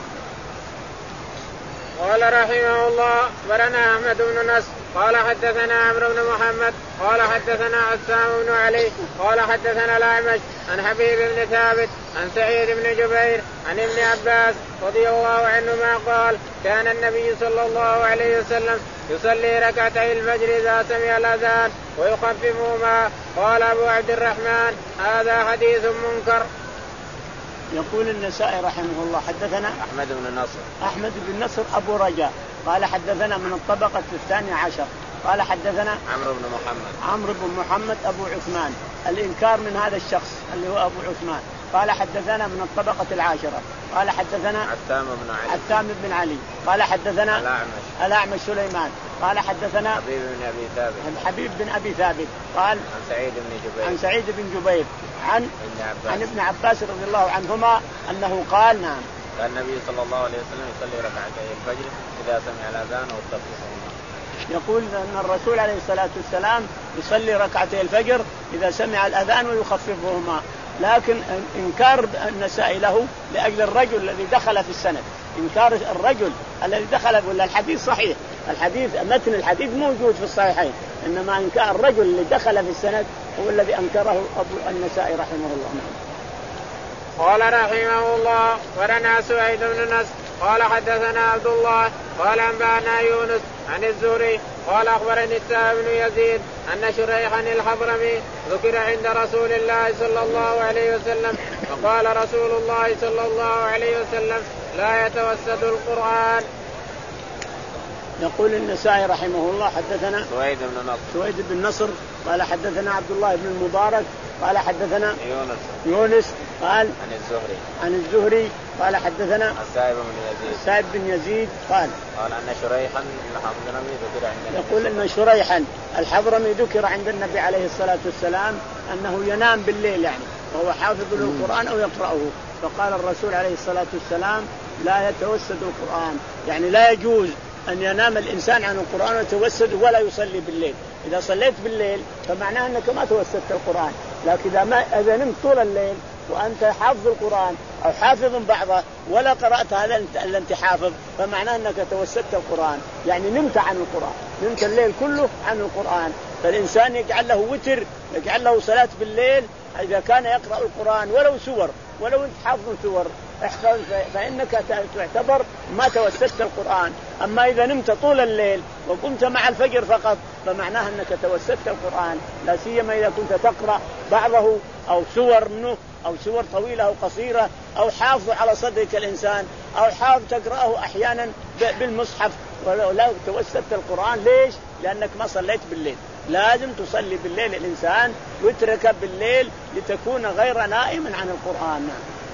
قال رحمه الله أخبرنا أحمد بن نصر قال حدثنا عمرو بن محمد قال حدثنا عسام بن علي قال حدثنا الأعمش عن حبيب بن ثابت عن سعيد بن جبير عن ابن عباس رضي الله عنهما قال كان النبي صلى الله عليه وسلم يصلي ركعتي الفجر إذا سمع الأذان ويخففهما. قال أبو عبد الرحمن هذا حديث منكر. يقول النسائي رحمه الله حدثنا أحمد بن نصر أحمد بن نصر أبو رجاء قال حدثنا من الطبقة الثانية عشر قال حدثنا عمرو بن محمد عمرو بن محمد أبو عثمان، الإنكار من هذا الشخص اللي هو أبو عثمان. قال حدثنا من الطبقة العاشرة قال حدثنا عثام بن علي عثام بن علي قال حدثنا الأعمش الأعمش سليمان قال حدثنا حبيب بن أبي ثابت حبيب بن أبي ثابت قال عن سعيد بن جبير عن سعيد بن جبير عن ابن عباس عن ابن عباس رضي الله عنهما أنه قال نعم كان النبي صلى الله عليه وسلم يصلي ركعتي الفجر إذا سمع الأذان ويخففهما. يقول أن الرسول عليه الصلاة والسلام يصلي ركعتي الفجر إذا سمع الأذان ويخففهما، لكن إنكار النسائي له لأجل الرجل الذي دخل في السند، إنكار الرجل الذي دخل، ولا الحديث صحيح، الحديث متن الحديث موجود في الصحيحين، إنما إنكار الرجل اللي دخل في السند هو الذي أنكره أبو النسائي رحمه الله. قال رحمه الله ورنا سعيد بن نصر قال حدثنا عبد الله قال أنبأنا يونس عن الزهري قال أخبرني السائب بن يزيد أن شريحا الحضرمي ذكر عند رسول الله صلى الله عليه وسلم فقال رسول الله صلى الله عليه وسلم لا يتوسد القرآن. يقول النسائي رحمه الله حدثنا سويد بن نصر سويد بن نصر قال حدثنا عبد الله بن المبارك قال حدثنا يونس يونس قال عن الزهري عن الزهري قال حدثنا السائب بن يزيد السائب بن يزيد قال قال أن شريحا الحضرمي ذكر عند النبي يقول أن شريحا الحضرمي ذكر عند النبي عليه الصلاة والسلام أنه ينام بالليل يعني وهو حافظ للقرآن أو يقرأه، فقال الرسول عليه الصلاة والسلام لا يتوسد القرآن، يعني لا يجوز أن ينام الإنسان عن القرآن ويتوسد ولا يصلي بالليل. إذا صليت بالليل فمعناه أنك ما توسدت القرآن، لكن إذا, ما إذا نمت طول الليل وأنت حافظ القرآن أو حافظ بعضه ولا قرأت هذا إلا أنت حافظ فمعناه أنك توسدت القرآن، يعني نمت عن القرآن، نمت الليل كله عن القرآن. فالإنسان يجعل له وتر، يجعل له صلاة بالليل إذا كان يقرأ القرآن ولو سور، ولو أنت حافظ سور فإنك تعتبر ما توسدت القرآن. أما إذا نمت طول الليل وقمت مع الفجر فقط فمعناه أنك توسدت القرآن، لا سيما إذا كنت تقرأ بعضه أو سور منه أو سور طويلة أو قصيرة أو حافظ على صدرك الإنسان أو حافظ تقرأه أحيانا بالمصحف ولا توسدت القرآن. ليش؟ لأنك ما صليت بالليل. لازم تصلي بالليل الإنسان وترك بالليل لتكون غير نائم عن القرآن.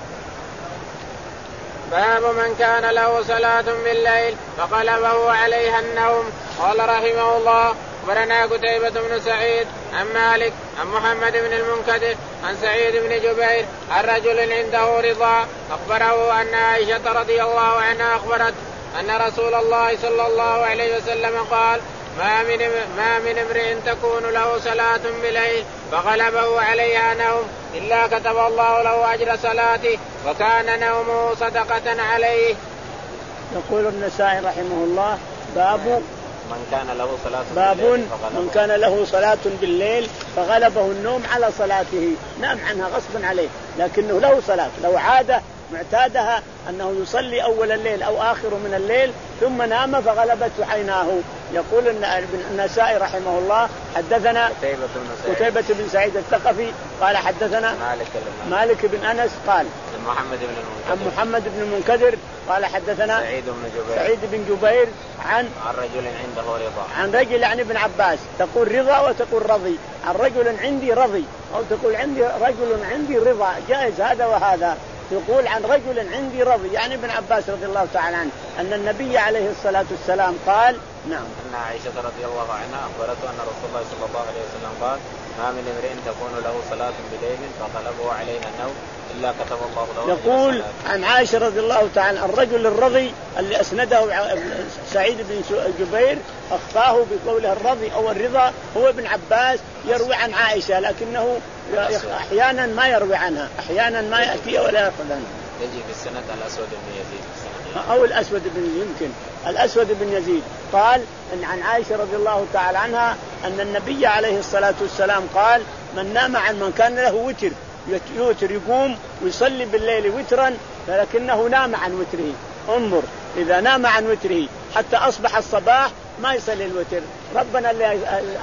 باب من كان له صلاة بالليل فغلبه عليها النوم. قال رحمه الله أخبرنا قتيبة بن سعيد عن مالك عن محمد بن المنكدر عن سعيد بن جبير عن رجل عنده رضا أخبره أن عائشة رضي الله عنها أخبرت أن رسول الله صلى الله عليه وسلم قال ما من ما من امرئ تكون له صلاة بليل فغلبه عليها نوم إلا كتب الله له أجر صلاته وكان نومه صدقة عليه. يقول النسائي رحمه الله باب من كان له صلاة باب بالليل من كان له صلاة بالليل فغلبه النوم على صلاته، نام عنها غصبا عليه لكنه له صلاة، لو عادة معتادها أنه يصلي أول الليل أو آخر من الليل ثم نام فغلبته عيناه. يقول النسائي رحمه الله حدثنا قتيبة بن سعيد الثقفي قال حدثنا مالك, مالك بن أنس قال محمد بن عن محمد بن المنكدر قال حدثنا سعيد بن جبير, سعيد بن جبير عن عن رجل عنده رضا عن رجل يعني ابن عباس، تقول رضا وتقول رضي، عن رجل عندي رضي أو تقول عندي رجل عندي رضا، جائز هذا وهذا. يقول عن رجل عندي رضي، يعني ابن عباس رضي الله تعالى عنه، أن النبي عليه الصلاة والسلام قال نعم أن عائشة رضي الله عنها أخبرته أن رسول الله صلى الله عليه وسلم قال ما من امرئ تكون له صلاة بليل فغلبه عليها النوم إلا كتب الله له. يقول عن عائشة رضي الله تعالى الرجل الرضي اللي أسنده سعيد بن جبير أخفاه بقوله الرضي أو الرضا هو ابن عباس يروي عن عائشة، لكنه أحيانا ما يروي عنها، أحيانا ما يأتي ولا يأخذ عنها. يجي في السنة الأسود بن يزيد أو الأسود بن يمكن الأسود بن يزيد قال إن عن عائشة رضي الله تعالى عنها أن النبي عليه الصلاة والسلام قال من نام عن من كان له وتر يوتر يقوم ويصلي بالليل وترا فلكنه نام عن وتره. انظر إذا نام عن وتره حتى أصبح الصباح ما يصلي الوتر، ربنا اللي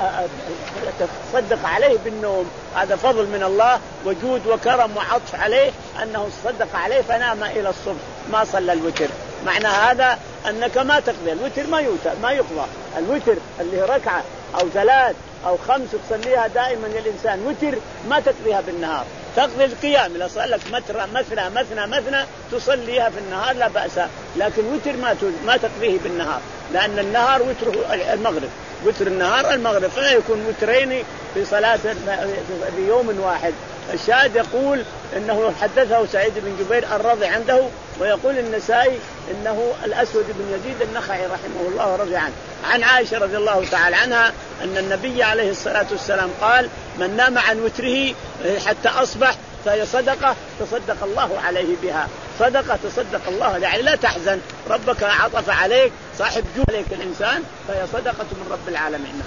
تصدق عليه بالنوم، هذا فضل من الله وجود وكرم وعطف عليه أنه صدق عليه فنام إلى الصبح ما صلى الوتر. معنى هذا أنك ما تقضي الوتر، ما يوتر ما يقضى الوتر اللي ركعة أو ثلاث أو خمس تصليها دائما الإنسان وتر ما تقضيها بالنهار، تقضي القيام إذا صلى لك مثنى مثنى مثنى تصليها في النهار لا بأس، لكن وتر ما ما تقضيه بالنهار، لأن النهار وتره المغرب، وتر النهار المغرب، فلا يكون وترين في صلاة في يوم واحد. الشاهد يقول إنه حدثه سعيد بن جبير الرضي عنده، ويقول النسائي إنه الأسود بن يزيد النخعي رحمه الله ورضي عنه عن عائشة رضي الله تعالى عنها أن النبي عليه الصلاة والسلام قال من نام عن وتره حتى أصبح فهي صدقة تصدق الله عليه بها، صدقة تصدق الله، يعني لا تحزن ربك عطف عليك صاحب جود عليك الإنسان فهي صدقة من رب العالمين.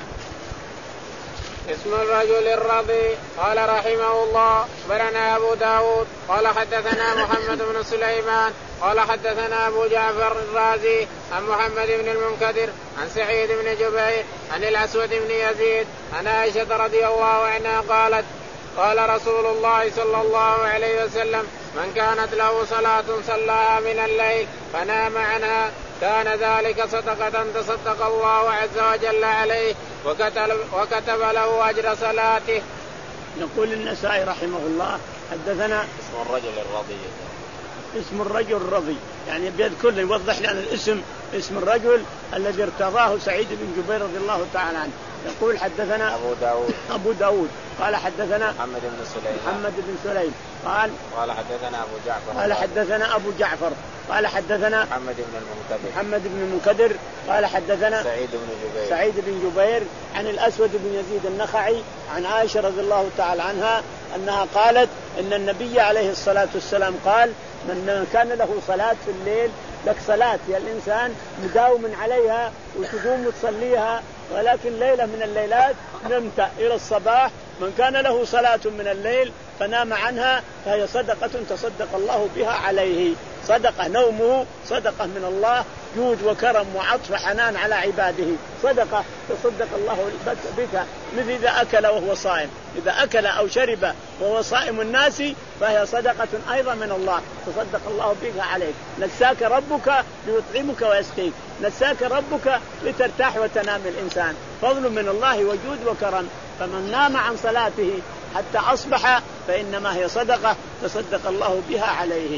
اسم الرجل الرضي. قال رحمه الله أخبرنا أبو داود قال حدثنا محمد بن سليمان قال حدثنا أبو جعفر الرازي عن محمد بن المنكدر عن سعيد بن جبير عن الأسود بن يزيد عن عائشة رضي الله عنها قالت قال رسول الله صلى الله عليه وسلم من كانت له صلاة صلاها من الليل فنام عنها كان ذلك صدقة تصدق الله عز وجل عليه وكتب, وكتب له أجر صلاته. يقول النسائي رحمه الله حدثنا اسم الرجل الرضي. اسم الرجل الرضي يعني بيذكر يوضح لنا الاسم، اسم الرجل الذي ارتضاه سعيد بن جبير رضي الله تعالى عنه. يقول حدثنا أبو داود أبو داود قال حدثنا محمد بن سليم محمد بن سليم قال قال حدثنا أبو جعفر قال حدثنا أبو جعفر قال حدثنا محمد بن المنكدر محمد بن المنكدر قال حدثنا سعيد بن جبير سعيد بن جبير عن الأسود بن يزيد النخعي عن عائشة رضي الله تعالى عنها أنها قالت إن النبي عليه الصلاة والسلام قال من كان له صلاة في الليل، لك صلاة يا الإنسان مداوم عليها وتقوم وتصليها، ولكن ليلة من الليلات نمت إلى الصباح، من كان له صلاة من الليل فنام عنها فهي صدقة تصدق الله بها عليه، صدقة نومه صدقة من الله، جود وكرم وعطف وحنان على عباده، صدقة تصدق الله بك، مثل إذا أكل وهو صائم، إذا أكل أو شرب وهو صائم الناس فهي صدقة أيضا من الله تصدق الله بها عليك. نساك ربك ليطعمك ويسقيك، نساك ربك لترتاح وتنام الإنسان، فضل من الله وجود وكرم. فمن نام عن صلاته حتى أصبح فإنما هي صدقة تصدق الله بها عليه.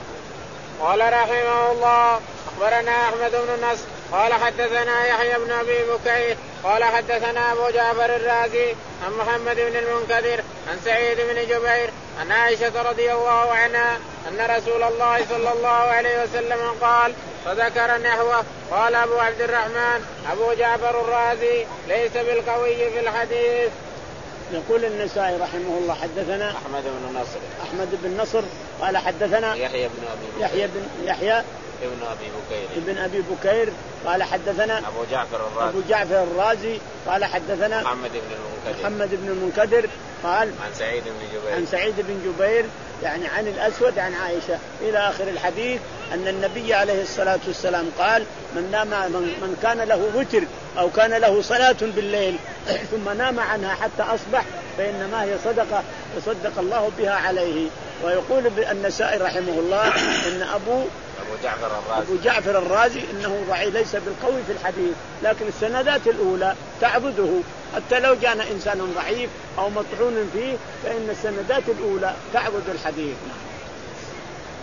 قال رحمه الله أخبرنا أحمد بن نصر قال حدثنا يحيى بن أبي بكير قال حدثنا أبو جعفر الرازي عن محمد بن المنكدر عن سعيد بن جبير عن عائشة رضي الله عنها أن رسول الله صلى الله عليه وسلم قال فذكر نحوه. قال أبو عبد الرحمن أبو جعفر الرازي ليس بالقوي في الحديث. يقول النسائي رحمه الله حدثنا أحمد بن نصر أحمد بن نصر قال حدثنا يحيى بن أبي بكير يحيى بن يحيى ابن أبي بكير ابن أبي بكير قال حدثنا أبو جعفر الرازي أبو جعفر الرازي قال حدثنا محمد بن المنكدر محمد بن المنكدر قال عن سعيد بن جبير عن سعيد بن جبير يعني عن الأسود عن عائشة إلى آخر الحديث أن النبي عليه الصلاة والسلام قال من نام من كان له وتر أو كان له صلاة بالليل ثم نام عنها حتى أصبح فإنما هي صدقة تصدق الله بها عليه. ويقول النسائي رحمه الله إن أبو أبو جعفر الرازي أبو جعفر الرازي إنه ضعيف ليس بالقوي في الحديث، لكن السندات الأولى تعبده، حتى لو جاء إنسان ضعيف أو مطعون فيه فإن السندات الأولى تعبد الحديث. قال رحمه الله أخبرنا أحمد بن نصر قال حدثنا يحيى بن أبي بكير قال حدثنا أبو جعفر الرازي عن سعيد بن جبير عن عائشة رضي الله عنها أن رسول الله صلى الله عليه وسلم قال فذكر نحوه. قال أبو عبد الرحمن أبو جعفر الرازي ليس بالقوي في الحديث، لكن السندات الأولى تعبده، حتى لو جاء إنسان ضعيف أو مطعون فيه فإن السندات الأولى تعبد الحديث.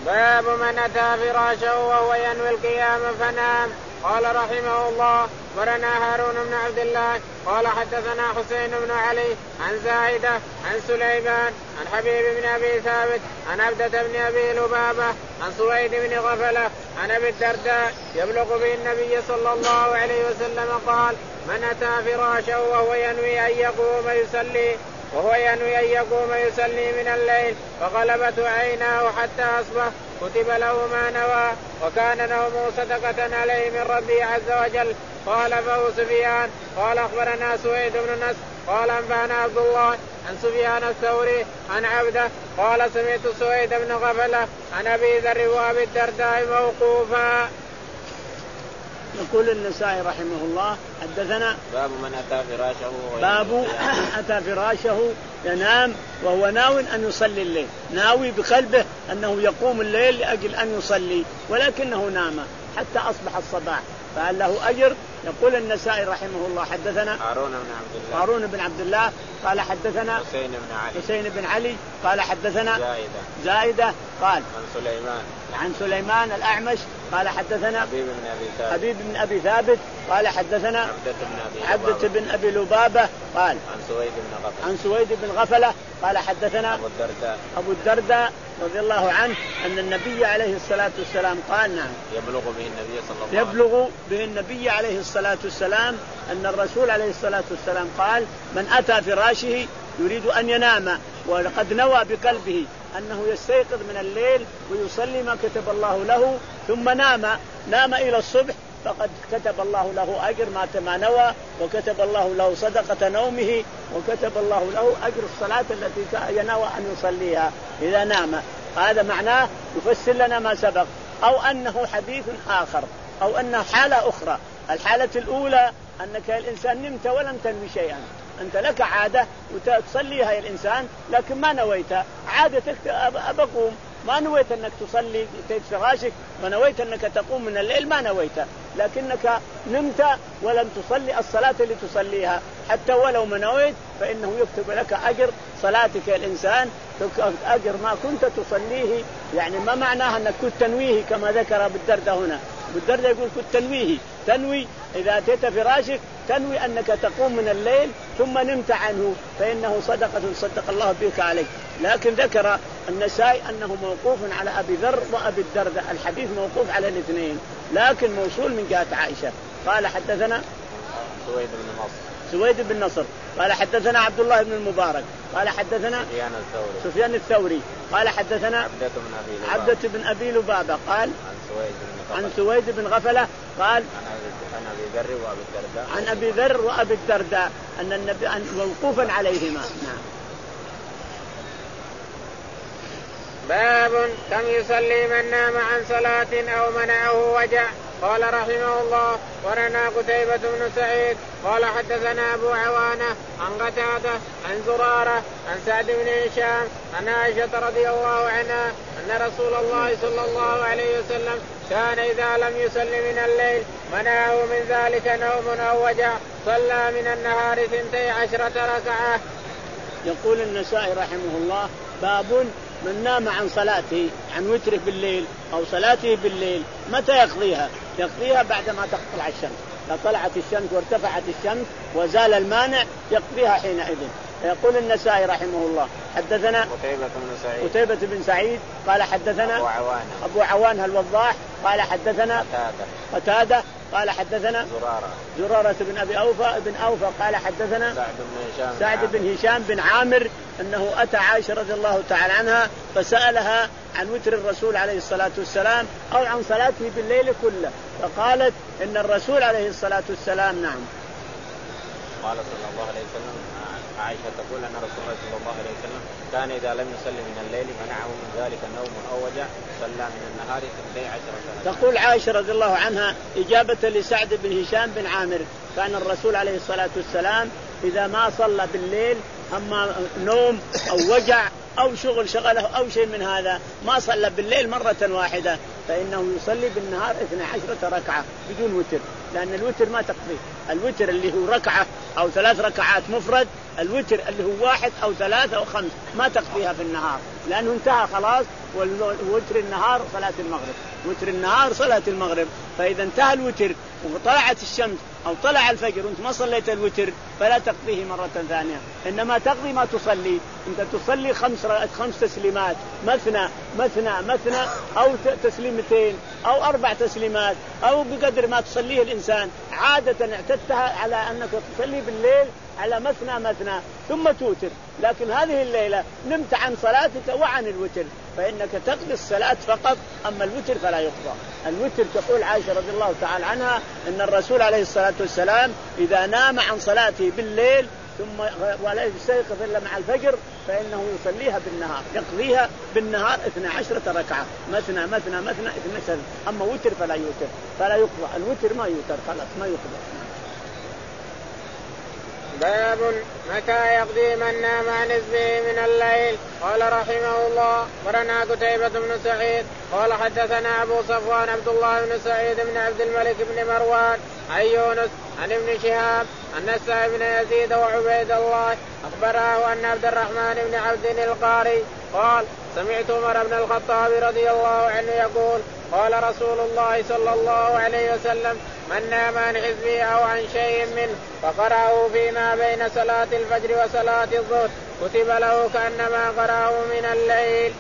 باب من أتى فراشه وهو ينوي القيام فنام. قال رحمه الله أخبرنا هارون بن عبد الله قال حدثنا حسين بن علي عن زاهدة عن سليمان عن حبيب بن أبي ثابت عن عبدة بن أبي لبابة عن سويد بن غفلة عن أبي الدرداء يبلغ به النبي صلى الله عليه وسلم قال من أتى فراشه وهو ينوي أن يقوم يصلي وهو ينوي أن يقوم يصلي من الليل فغلبته عيناه حتى أصبح كتب له ما نوى وكان نومه صدقة عليه من ربه عز وجل. قال فهو سفيان قال أخبرنا سويد بن نصر قال أنبأنا عبد الله عن سفيان الثوري عن عبده قال سمعت سويد بن غفلة عن أبي ذر وأبي الدرداء موقوفا. يقول النسائي رحمه الله حدثنا باب من أتى فراشه باب أتى فراشه ينام وهو ناوي أن يصلي الليل، ناوي بقلبه أنه يقوم الليل لأجل أن يصلي ولكنه نام حتى أصبح الصباح فهل له أجر؟ يقول النسائي رحمه الله حدثنا هارون بن عبد الله هارون بن عبد الله قال حدثنا حسين بن علي حسين بن علي قال حدثنا زائدة زائدة قال عن سليمان عن سليمان الأعمش قال حدثنا حبيب بن أبي ثابت حبيب بن أبي ثابت قال حدثنا عبدة بن أبي عبدة بن أبي لبابة قال عن سويد بن غفلة عن سويد بن غفلة قال حدثنا أبو الدرداء أبو الدرداء رضي الله عنه أن النبي عليه الصلاة والسلام قال نعم يبلغ به النبي صلى الله عليه وسلم يبلغ به النبي عليه الصلاة والسلام أن الرسول عليه الصلاة والسلام قال من أتى فراشه يريد أن ينام ولقد نوى بقلبه أنه يستيقظ من الليل ويصلي ما كتب الله له ثم نام نام إلى الصبح فقد كتب الله له أجر ما نوى وكتب الله له صدقة نومه وكتب الله له أجر الصلاة التي ينوى أن يصليها إذا نام. هذا معناه يفسر لنا ما سبق أو أنه حديث آخر أو أنه حالة أخرى. الحالة الأولى أنك الإنسان نمت ولم تنوي شيئا، أنت لك عادة وتصليها يا الإنسان لكن ما نويت عادتك أبقوم ما نويت أنك تصلي في فراشك ونويت أنك تقوم من الليل ما نويت لكنك نمت ولم تصلي الصلاة اللي تصليها حتى ولو ما نويت فإنه يكتب لك أجر صلاتك الإنسان أجر ما كنت تصليه. يعني ما معناها أنك كنت تنويه كما ذكر بالدردة هنا. بالدردة يقول كنت تنويه تنوي إذا أتيت فراشك تنوي أنك تقوم من الليل ثم نمت عنه فإنه صدقة صدق الله بك عليك. لكن ذكر النسائي أنه موقوف على أبي ذر وأبي الدرداء الحديث موقوف على الاثنين لكن موصول من جهة عائشة. قال حدثنا سويد بن نصر سويد بن نصر قال حدثنا عبد الله بن المبارك قال حدثنا سفيان الثوري سفيان الثوري قال حدثنا عبدة بن أبي لبابة عبدة بن أبي لبابة قال عن سويد بن عن سويد بن غفلة قال عن أبي ذر وأبي الدرداء عن أبي ذر وأبي الدرداء أن النبي موقوفا عليهما. نعم. باب كم يصلي من نام عن صلاة أو منعه وجع. قال رحمه الله ورنا قتيبة بن سعيد قال حدثنا أبو عوانة عن قتادة عن زرارة عن سعد بن هشام عن عائشة رضي الله عنها أن رسول الله صلى الله عليه وسلم كان إذا لم يصل من الليل منعه من ذلك نوم أو وجع صلى من النهار ثنتي عشرة ركعة. يقول النسائي رحمه الله باب من نام عن صلاته عن وتره بالليل أو صلاته بالليل متى يقضيها؟ يقضيها بعدما تطلع الشمس. لا طلعت الشمس وارتفعت الشمس وزال المانع يقضيها حينئذ. يقول النسائي رحمه الله حدثنا قتيبة بن سعيد قتيبة بن سعيد قال حدثنا أبو عوانة أبو عوانة الوضاح قال حدثنا قتادة قتادة قال حدثنا زرارة زرارة بن أبي أوفى بن أوفى قال حدثنا سعد بن هشام سعد بن هشام بن عامر أنه أتى عائشة رضي الله تعالى عنها فسألها عن وتر الرسول عليه الصلاة والسلام أو عن صلاته بالليل كله فقالت إن الرسول عليه الصلاة والسلام نعم قال صلى الله عليه وسلم عائشة تقول أن رسول الله صلى الله عليه وسلم كان إذا لم يصلي من الليل منعه من ذلك نوم أو وجع صلى من النهار اثنتي عشرة سنة. تقول عائشة رضي الله عنها إجابة لسعد بن هشام بن عامر كان الرسول عليه الصلاة والسلام إذا ما صلى بالليل أما نوم أو وجع أو شغل شغله أو شيء من هذا ما صلى بالليل مرة واحدة فإنه يصلي بالنهار اثنتي عشرة ركعة بدون وتر لأن الوتر ما تقضيه الوتر اللي هو ركعة أو ثلاث ركعات مفرد، الوتر اللي هو واحد أو ثلاثة أو خمس ما تقضيها في النهار لأنه انتهى خلاص. والوتر النهار صلاة المغرب، وتر النهار صلاة المغرب. فإذا انتهى الوتر وطلعت الشمس أو طلع الفجر وانت ما صليت الوتر فلا تقضيه مرة ثانية، إنما تقضي ما تصلي. انت تصلي خمس خمس تسليمات مثنى مثنى مثنى أو تسليمتين أو أربع تسليمات أو بقدر ما تصليه الإنسان. عادة اعتدتها على أنك تصلي بالليل على مثنى مثنى ثم توتر، لكن هذه الليلة نمت عن صلاتك وعن الوتر فإنك تقضي الصلاة فقط، أما الوتر فلا يقضى. الوتر تقول عائشة رضي الله تعالى عنها أن الرسول عليه الصلاة والسلام إذا نام عن صلاته بالليل ثم ولا يستيقظ إلا مع الفجر فإنه يصليها بالنهار، يقضيها بالنهار اثنا عشرة ركعة مثنى مثنى مثنى اثنا عشر. أما وتر فلا يوتر فلا يقضى، الوتر ما يوتر خلاص ما يقضى. باب متى يقضي من نام عن حزبه من الليل. قال رحمه الله ورنا قتيبة بن سعيد قال حدثنا أبو صفوان عبد الله بن سعيد بن عبد الملك بن مروان عن يونس عن ابن شهاب أن السائب بن يزيد وعبيد الله أخبره أن عبد الرحمن بن عبد القاري قال سمعت عمر بن الخطاب رضي الله عنه يقول قال رسول الله صلى الله عليه وسلم من نام عن حزبه أو عن شيء منه فقرأه فيما بين صلاة الفجر وصلاة الظهر كتب له كأنما قرأه من الليل.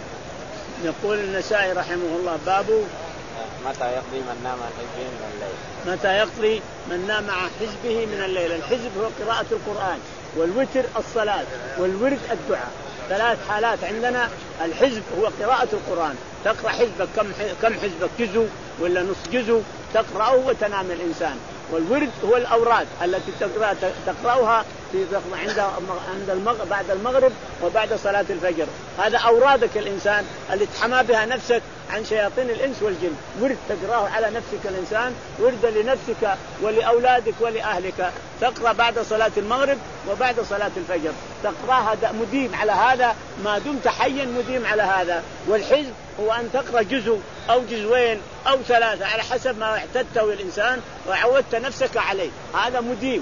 يقول النسائي رحمه الله باب متى يقضي من نام عن حزبه من الليل. متى يقضي من نام عن حزبه من الليل. الحزب هو قراءة القرآن، والوتر الصلاة، والورد الدعاء. ثلاث حالات عندنا. الحزب هو قراءة القرآن، تقرأ حزبك كم كم حزبك جزء ولا نص جزء تقرأه وتنام الإنسان. والورد هو الأوراد التي تقرأ تقرأها في عند عند المغرب بعد المغرب وبعد صلاة الفجر. هذا أورادك الإنسان اللي تحمى بها نفسك عن شياطين الإنس والجن. ورد تقرأه على نفسك الإنسان، ورد لنفسك ولأولادك ولأهلك. تقرأ بعد صلاة المغرب وبعد صلاة الفجر، تقرأها مديم على هذا ما دمت حيا، مديم على هذا. والحزب هو أن تقرأ جزء أو جزئين أو ثلاثة على حسب ما اعتدته الإنسان وعودت نفسك عليه. هذا مديم،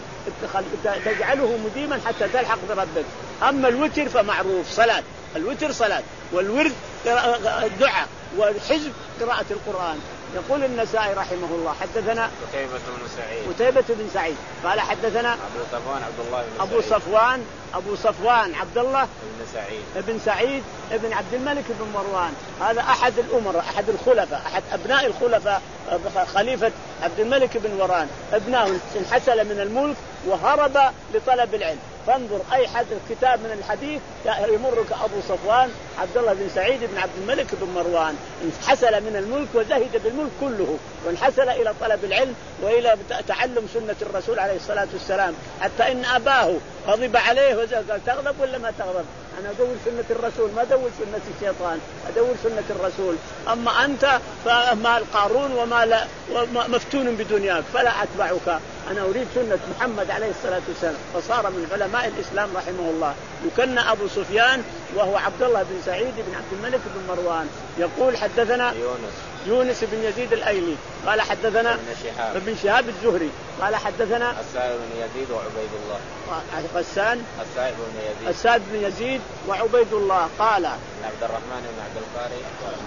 تجعله مديما حتى تلحق بربك. أما الوتر فمعروف صلاة، الوتر صلاة، والورد الدعاء، والحزب قراءة القرآن. يقول النسائي رحمه الله حدثنا قتيبة بن سعيد قتيبة بن سعيد قال حدثنا أبو صفوان عبد الله بن أبو سعيد صفوان أبو صفوان عبد الله بن سعيد ابن سعيد ابن عبد الملك بن مروان. هذا أحد الأمراء، أحد الخلفاء، أحد أبناء الخلفاء، خليفة عبد الملك بن مروان. ابناه انحسل من الملك وهرب لطلب العلم. فانظر أي حد كتاب من الحديث يمرك أبو صفوان عبد الله بن سعيد بن عبد الملك بن مروان. انحسل من الملك وزهد بالملك كله وانحسل إلى طلب العلم وإلى تعلم سنة الرسول عليه الصلاة والسلام، حتى إن أباه غضب عليه وقال تغضب ولا ما تغضب؟ أنا أدور سنة الرسول ما أدور سنة الشيطان، أدور سنة الرسول. أما أنت فمال قارون وما لا مفتون بدنياك فلا أتبعك، أنا أريد سنة محمد عليه الصلاة والسلام. فصار من علماء الإسلام رحمه الله. يكن أبو سفيان وهو عبد الله بن سعيد بن عبد الملك بن مروان. يقول حدثنا يونس يونس بن يزيد الأيلي قال حدثنا ابن شهاب ابن شهاب الزهري قال حدثنا السائب بن يزيد وعبيد الله غسان السائب بن يزيد السائب بن يزيد وعبيد الله قال ان عبد الرحمن بن عبد القاري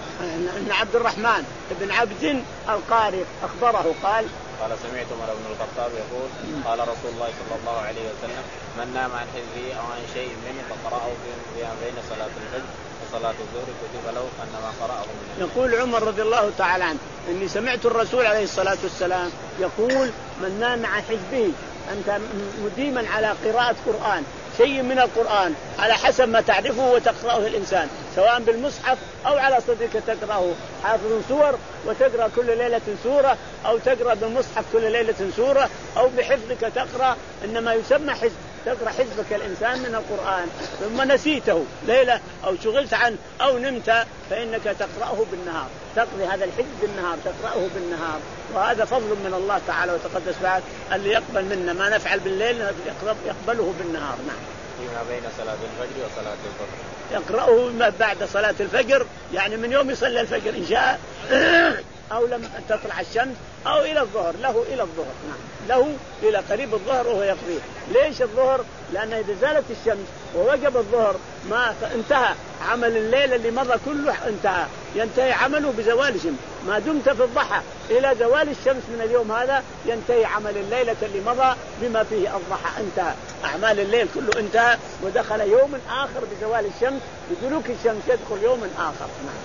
ان عبد الرحمن بن عبد القاري أخبره قال قال سمعت عمر بن الخطاب يقول قال رسول الله صلى الله عليه وسلم من نام عن حزبه أو عن شيء منه فقرأه فيما بين صلاة الفجر وصلاة الظهر كتب له أنما قرأه منه. يقول عمر رضي الله تعالى عنه إني سمعت الرسول عليه الصلاة والسلام يقول من نام عن حزبه، أنت مديما على قراءة قرآن، شيء من القرآن على حسب ما تعرفه وتقرأه الإنسان، سواء بالمصحف أو على صديقك تقرأه، حافظ سور وتقرأ كل ليلة سورة، أو تقرأ بالمصحف كل ليلة سورة، أو بحفظك تقرأ، إنما يسمى حزب، تقرأ حزبك الإنسان من القرآن ثم نسيته ليلة أو شغلت عنه أو نمت فإنك تقرأه بالنهار، تقضي هذا الحزب بالنهار، تقرأه بالنهار. وهذا فضل من الله تعالى وتقدس بعد اللي يقبل منا ما نفعل بالليل يقبله بالنهار. نعم. فيما بين صلاة الفجر وصلاة الظهر يقرأه بعد صلاة الفجر، يعني من يوم يصلي الفجر إن شاء أو لم تطلع الشمس أو إلى الظهر، له إلى الظهر، نعم له إلى قريب الظهر وهو يقضيه. ليش الظهر؟ لأن إذا زالت الشمس ووجب الظهر ما انتهى عمل الليل اللي مضى كله، انتهى ينتهي عمله بزوال الشمس. ما دمت في الضحى إلى زوال الشمس من اليوم هذا ينتهي عمل الليلة اللي مضى بما فيه الضحى، انتهى أعمال الليل كله انتهى، ودخل يوم آخر بزوال الشمس، بدلوك الشمس يدخل يوم آخر.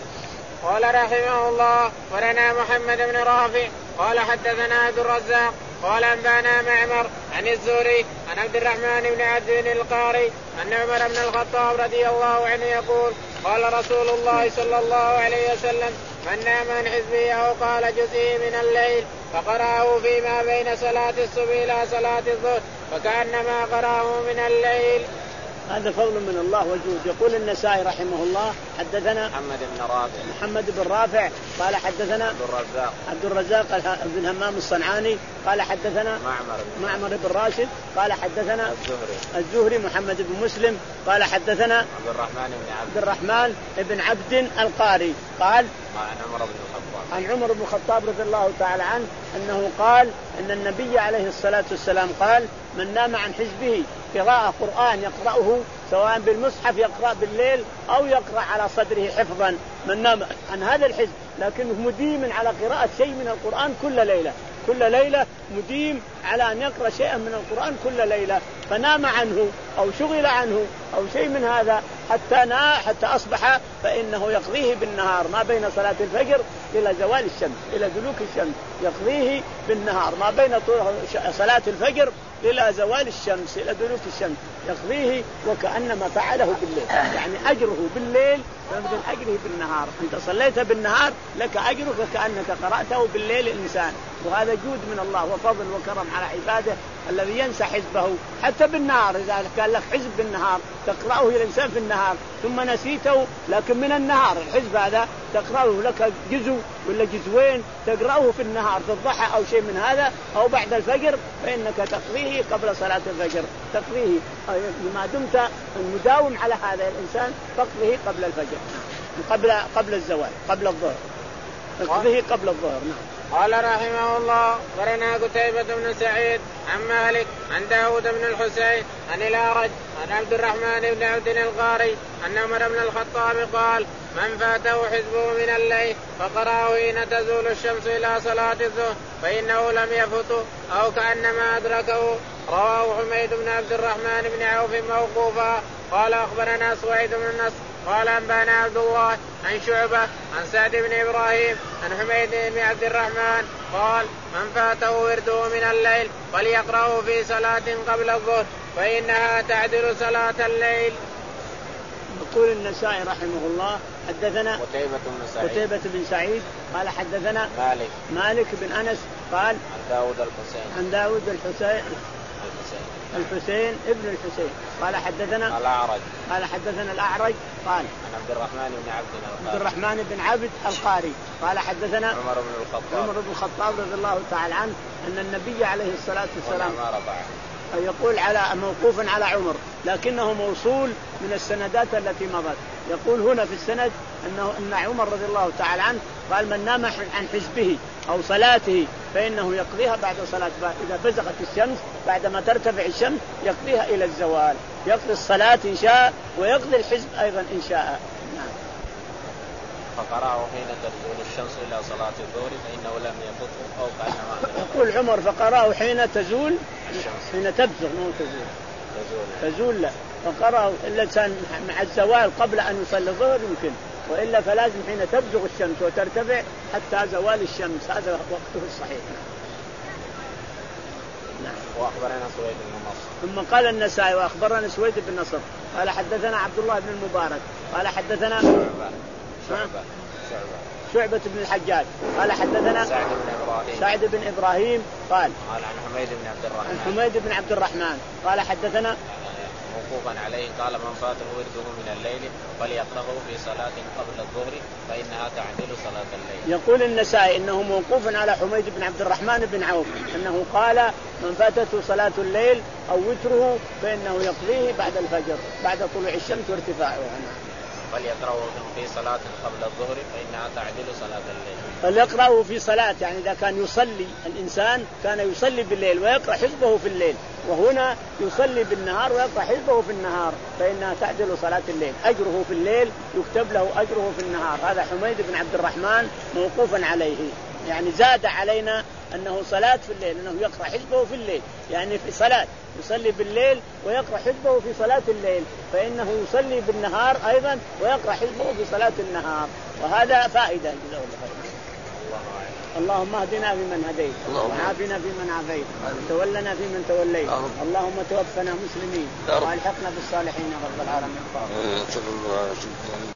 قال رحمه الله ولنا محمد بن رافع قال حدثنا عبد الرزاق قال أنبانا معمر عن الزهري عن عبد الرحمن بن عبد القاري أن عمر بن الخطاب رضي الله عنه يقول قال رسول الله صلى الله عليه وسلم من نام عن حزبه أو قال جزئه من الليل فقرأه فيما بين صلاة الصبح إلى صلاة الظهر فكأنما قرأه من الليل. هذا فضل من الله وجود. يقول النسائي رحمه الله حدثنا محمد بن رافع محمد بن رافع قال حدثنا عبد الرزاق عبد الرزاق بن همام الصنعاني قال حدثنا معمر معمر بن راشد قال حدثنا الزهري الزهري محمد بن مسلم قال حدثنا عبد الرحمن بن عبد عبد الرحمن بن عبد القاري قال عن عمر بن الخطاب عن عمر بن الخطاب رضي الله تعالى عنه أنه قال أن النبي عليه الصلاة والسلام قال من نام عن حزبه قراءة قرآن يقرأه سواء بالمصحف يقرأ بالليل أو يقرأ على صدره حفظا، من نام عن هذا الحزب لكنه مديم على قراءة شيء من القرآن كل ليلة، كل ليلة مديم على أن يقرأ شيئا من القرآن كل ليلة، فنام عنه أو شغل عنه أو شيء من هذا حتى نا حتى أصبح فإنه يقضيه بالنهار ما بين صلاة الفجر إلى زوال الشمس إلى دلوك الشمس، يقضيه بالنهار ما بين صلاة الفجر إلى زوال الشمس إلى دلوك الشمس يقضيه وكأنما فعله بالليل، يعني أجره بالليل فمثل أجره بالنهار. أنت صليت بالنهار لك أجرك كأنك قرأته بالليل الإنسان، وهذا جود من الله وفضل وكرم على عباده الذي ينسى حزبه حتى بالنهار. إذا كان لك حزب بالنهار تقرأه الإنسان في النهار ثم نسيته، لكن من النهار الحزب هذا تقرأه لك جزء ولا جزوين تقرأه في النهار في الضحى أو شيء من هذا أو بعد الفجر فإنك تقضيه قبل صلاة الفجر، تقضيه ما دمت مداوم على هذا الإنسان تقضيه قبل الفجر قبل قبل الزوال قبل الظهر تقضيه قبل الظهر. نعم. قال رحمه الله ورنا قتيبة بن سعيد عن مالك عن داود بن الحسين عن الأعرج عن عبد الرحمن بن عبد القاري أن عمر بن الخطاب قال من فاته حزبه من الليل فقرأه حين تزول الشمس إلى صلاة الظهر فإنه لم يفته أو كأنما أدركه. رواه حميد بن عبد الرحمن بن عوف موقوفا. قال أخبرنا سويد بن النصر قال أنبانا عبد الله عن شعبة عن سعد بن إبراهيم عن حميد بن عبد الرحمن قال من فاته ورده من الليل فليقرأه في صلاة قبل الظهر فإنها تعدل صلاة الليل. يقول النسائي رحمه الله حدثنا قتيبة بن سعيد قتيبة بن سعيد قال حدثنا مالك مالك بن أنس قال عن داود الحسين عن داود الحسين الحسين ابن الحسين قال حدثنا الأعرج قال حدثنا الأعرج قال عن عبد الرحمن بن عبد القاري عبد الرحمن بن عبد القاري قال حدثنا عمر بن الخطاب عمر بن الخطاب رضي الله تعالى عنه أن النبي عليه الصلاة والسلام يقول على موقوفا على عمر لكنه موصول من السندات التي مضت. يقول هنا في السند أنه أن عمر رضي الله تعالى عنه قال من نام عن حزبه أو صلاته فإنه يقضيها بعد صلاة إذا بزغت الشمس بعدما ترتفع الشمس يقضيها إلى الزوال، يقضي الصلاة إن شاء ويقضي الحزب أيضا إن شاء. نعم. فقرأه حين تزول الشمس إلى صلاة الظهر فإنه لم يفته أو كأنما يقول عمر فقرأه حين تزول الشمس حين تبزغ مو تزول تزول, تزول لا فقرأه إلا كان مع الزوال قبل أن يصلي الظهر يمكن، وإلا فلازم حين تبزغ الشمس وترتفع حتى زوال الشمس هذا وقته الصحيح. نعم. وأخبرنا سويد بن نصر ثم قال النسائي وأخبرنا سويد بن نصر قال حدثنا عبد الله بن المبارك قال حدثنا شعبة شعبة شعبة بن الحجاج قال حدثنا سعد بن إبراهيم سعد بن إبراهيم قال قال عن حميد بن عبد الرحمن عن حميد بن عبد الرحمن قال حدثنا موقوفا عليه قال من فاته ورده من الليل فليقرأه في صلاة قبل الظهر فإنها تعدل صلاة الليل. يقول النسائي إنه موقوف على حميد بن عبد الرحمن بن عوف أنه قال من فاتته صلاة الليل أو وتره فإنه يقضيه بعد الفجر بعد طلوع الشمس وارتفاعها. فليقرأه في صلاة قبل الظهر فإنها تعدل صلاة الليل. فليقرأه في صلاة يعني إذا كان يصلي الإنسان كان يصلي بالليل ويقرأ حزبه في الليل، وهنا يصلي بالنهار ويقرأ حزبه في النهار فإنها تعدل صلاة الليل. أجره في الليل يكتب له أجره في النهار. هذا حميد بن عبد الرحمن موقوفا عليه، يعني زاد علينا أنه صلاة في الليل، أنه يقرأ حزبه في الليل، يعني في صلاة يصلي بالليل ويقرأ حزبه في صلاة الليل، فإنه يصلي بالنهار أيضا ويقرأ حزبه في صلاة النهار. وهذا فائدة جزاه الله خير. اللهم اهدنا فيمن هديت وعافنا فيمن عافيت وتولنا فيمن توليت، اللهم توفنا مسلمين والحقنا بالصالحين يا رب العالمين.